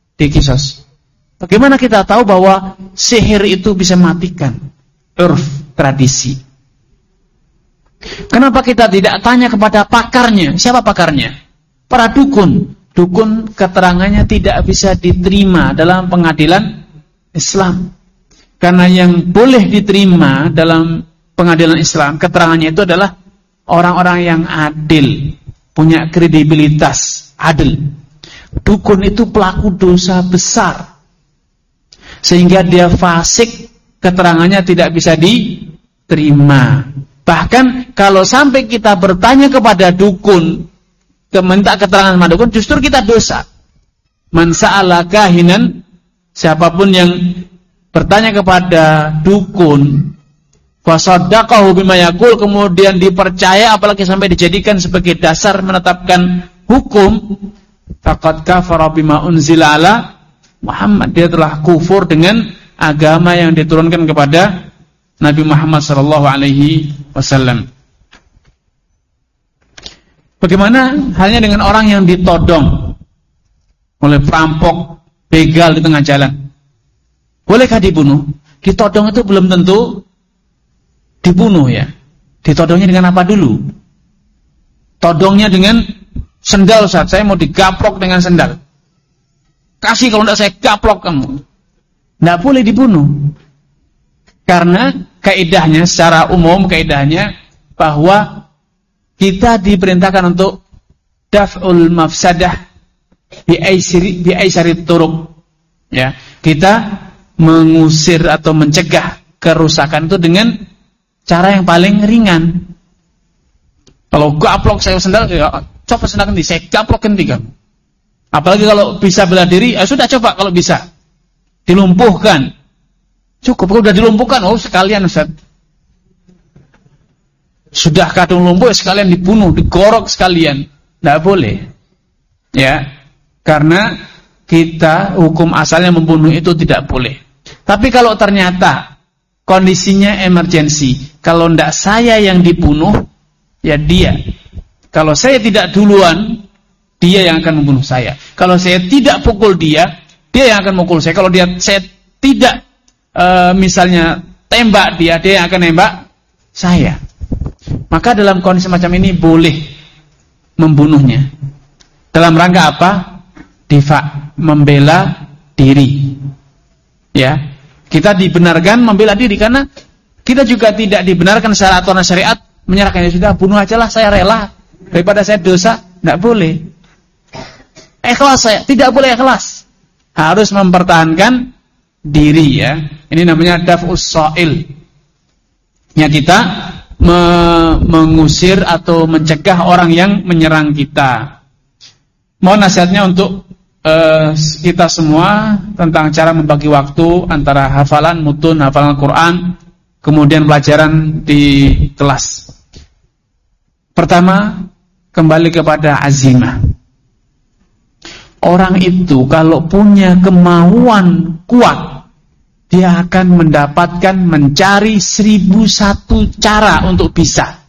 dikisos. Bagaimana kita tahu bahwa sihir itu bisa matikan? Urf, tradisi. Kenapa kita tidak tanya kepada pakarnya? Siapa pakarnya? Para dukun. Dukun keterangannya tidak bisa diterima dalam pengadilan Islam. Karena yang boleh diterima dalam pengadilan Islam, keterangannya itu adalah orang-orang yang adil, punya kredibilitas, adil. Dukun itu pelaku dosa besar, sehingga dia fasik, keterangannya tidak bisa diterima. Bahkan kalau sampai kita bertanya kepada dukun, minta keterangan sama dukun, justru kita dosa. Man sa'ala kahinan, siapapun yang bertanya kepada dukun, fasaddaqahu bima yaqul, kemudian dipercaya, apalagi sampai dijadikan sebagai dasar menetapkan hukum, faqad kafara bima unzila ala Muhammad, dia telah kufur dengan agama yang diturunkan kepada Nabi Muhammad sallallahu alaihi wasallam. Bagaimana halnya dengan orang yang ditodong oleh perampok, begal di tengah jalan? Bolehkah dibunuh? Ditodong itu belum tentu dibunuh ya. Ditodongnya dengan apa dulu? Todongnya dengan sendal, Ustaz. Saya mau digaplok dengan sendal. Kasih, kalau tidak saya gaplok kamu. Tidak boleh dibunuh. Karena kaidahnya secara umum, kaidahnya bahwa kita diperintahkan untuk daf'ul mafsadah bi aisari bi aisari turuq. Ya, kita mengusir atau mencegah kerusakan itu dengan cara yang paling ringan. Kalau gaplok saya sendal, ya, coba sendal nanti saya gaplok nanti kamu. Apalagi kalau bisa bela diri, ya sudah coba kalau bisa dilumpuhkan. Cukup kalau sudah dilumpuhkan, oh sekalian Ustaz. Sudah kadung lumpuh sekalian dibunuh, digorok sekalian. Tidak boleh. Ya. Karena kita hukum asalnya membunuh itu tidak boleh. Tapi kalau ternyata kondisinya emergensi, kalau tidak saya yang dibunuh, ya dia. Kalau saya tidak duluan, dia yang akan membunuh saya. Kalau saya tidak pukul dia, dia yang akan memukul saya. Kalau dia saya tidak e, misalnya tembak dia, dia yang akan nembak saya. Maka dalam kondisi macam ini boleh membunuhnya. Dalam rangka apa? Difa, membela diri. Ya, kita dibenarkan membela diri karena kita juga tidak dibenarkan secara aturan syariat menyerahkan, ya sudah bunuh aja lah, saya rela daripada saya dosa. Tidak boleh. Ikhlas saya, tidak boleh ikhlas. Harus mempertahankan diri ya. Ini namanya daf'us sha'il. Ya, kita me mengusir atau mencegah orang yang menyerang kita. Mohon nasihatnya untuk Uh, kita semua tentang cara membagi waktu antara hafalan mutun, hafalan Quran, kemudian pelajaran di kelas. Pertama, kembali kepada azimah. Orang itu kalau punya kemauan kuat, dia akan mendapatkan, mencari seribu satu cara untuk bisa.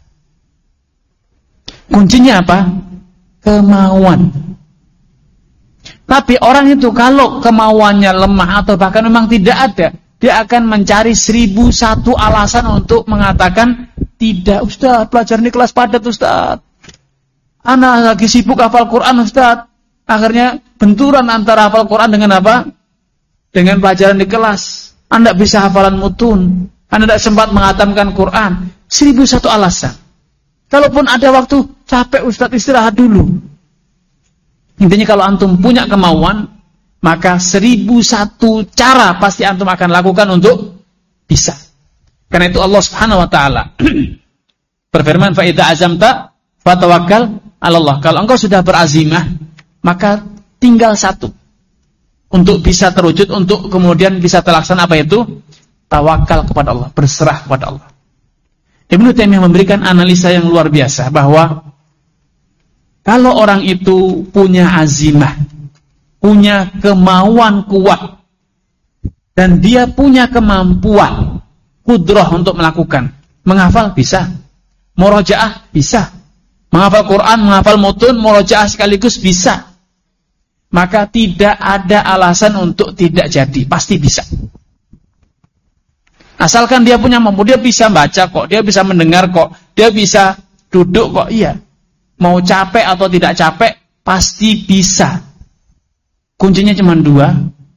Kuncinya apa? Kemauan. Tapi orang itu kalau kemauannya lemah atau bahkan memang tidak ada, dia akan mencari seribu satu alasan untuk mengatakan, tidak Ustaz, pelajaran di kelas padat Ustaz. Anak lagi sibuk hafal Quran Ustaz. Akhirnya benturan antara hafal Quran dengan apa? Dengan pelajaran di kelas. Anda bisa hafalan mutun, Anda tidak sempat menghatamkan Quran. Seribu satu alasan. Kalaupun ada waktu, capek Ustaz, istirahat dulu. Intinya kalau antum punya kemauan, maka seribu satu cara pasti antum akan lakukan untuk bisa. Karena itu Allah Subhanahu Wa Taala berfirman, "Fa idza azamta fatawakkal 'ala Allah." Kalau engkau sudah berazimah, maka tinggal satu untuk bisa terwujud, untuk kemudian bisa terlaksana, apa itu? Tawakal kepada Allah, berserah kepada Allah. Ibnu Taimiyah memberikan analisa yang luar biasa bahwa kalau orang itu punya azimah, punya kemauan kuat, dan dia punya kemampuan, kudrah untuk melakukan, menghafal bisa, murojaah bisa, menghafal Quran, menghafal mutun, murojaah sekaligus bisa, maka tidak ada alasan untuk tidak jadi, pasti bisa. Asalkan dia punya mampu, dia bisa baca kok, dia bisa mendengar kok, dia bisa duduk kok, iya. Mau capek atau tidak capek, pasti bisa. Kuncinya cuma dua.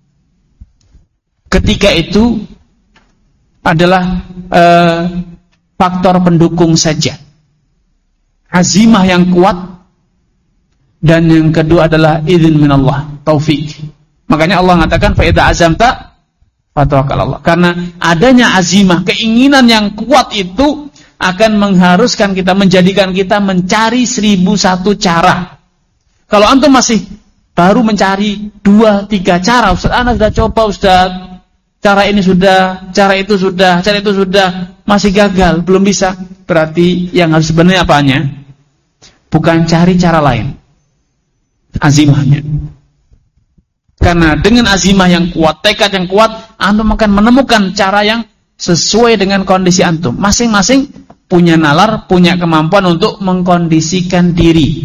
Ketika itu adalah eh, faktor pendukung saja. Azimah yang kuat, dan yang kedua adalah izin minallah, taufik. Makanya Allah mengatakan fa idza azamta fatawakkal Allah. Karena adanya azimah, keinginan yang kuat itu akan mengharuskan kita, menjadikan kita mencari seribu satu cara. Kalau antum masih baru mencari dua tiga cara, Ustaz, ana sudah coba Ustaz, cara ini sudah, cara itu sudah, cara itu sudah, masih gagal, belum bisa. Berarti yang harus sebenarnya apanya? Bukan cari cara lain, azimahnya. Karena dengan azimah yang kuat, tekad yang kuat, antum akan menemukan cara yang sesuai dengan kondisi antum. Masing-masing punya nalar, punya kemampuan untuk mengkondisikan diri.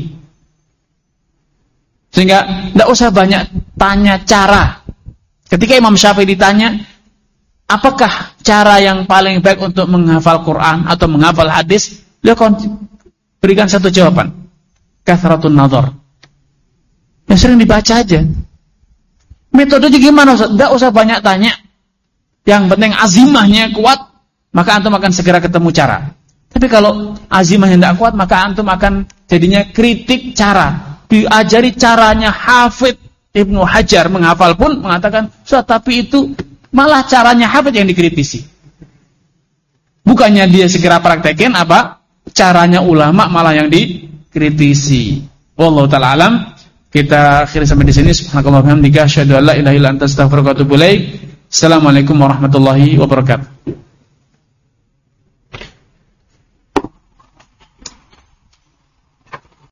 Sehingga tidak usah banyak tanya cara. Ketika Imam Syafi'i ditanya, apakah cara yang paling baik untuk menghafal Quran atau menghafal hadis, dia berikan satu jawaban, kathratun nazar. Yang sering dibaca aja. Metodenya gimana Ustaz? Tidak usah banyak tanya. Yang penting azimahnya kuat, maka antum akan segera ketemu cara. Tapi kalau azimahnya tidak kuat, maka antum akan jadinya kritik cara. Diajari caranya Hafidz Ibnu Hajar menghafal pun mengatakan, Ustaz, tapi itu malah caranya Hafidz yang dikritisi. Bukannya dia segera praktekin, apa? Caranya ulama malah yang dikritisi. Wallahu ta'ala alam. Kita akhiri sampai di sini. Subhanallahi wa bihamdihi, asyhadu an la ilaha illa anta, astaghfiruka wa atubu ilaik. Assalamualaikum warahmatullahi wabarakatuh.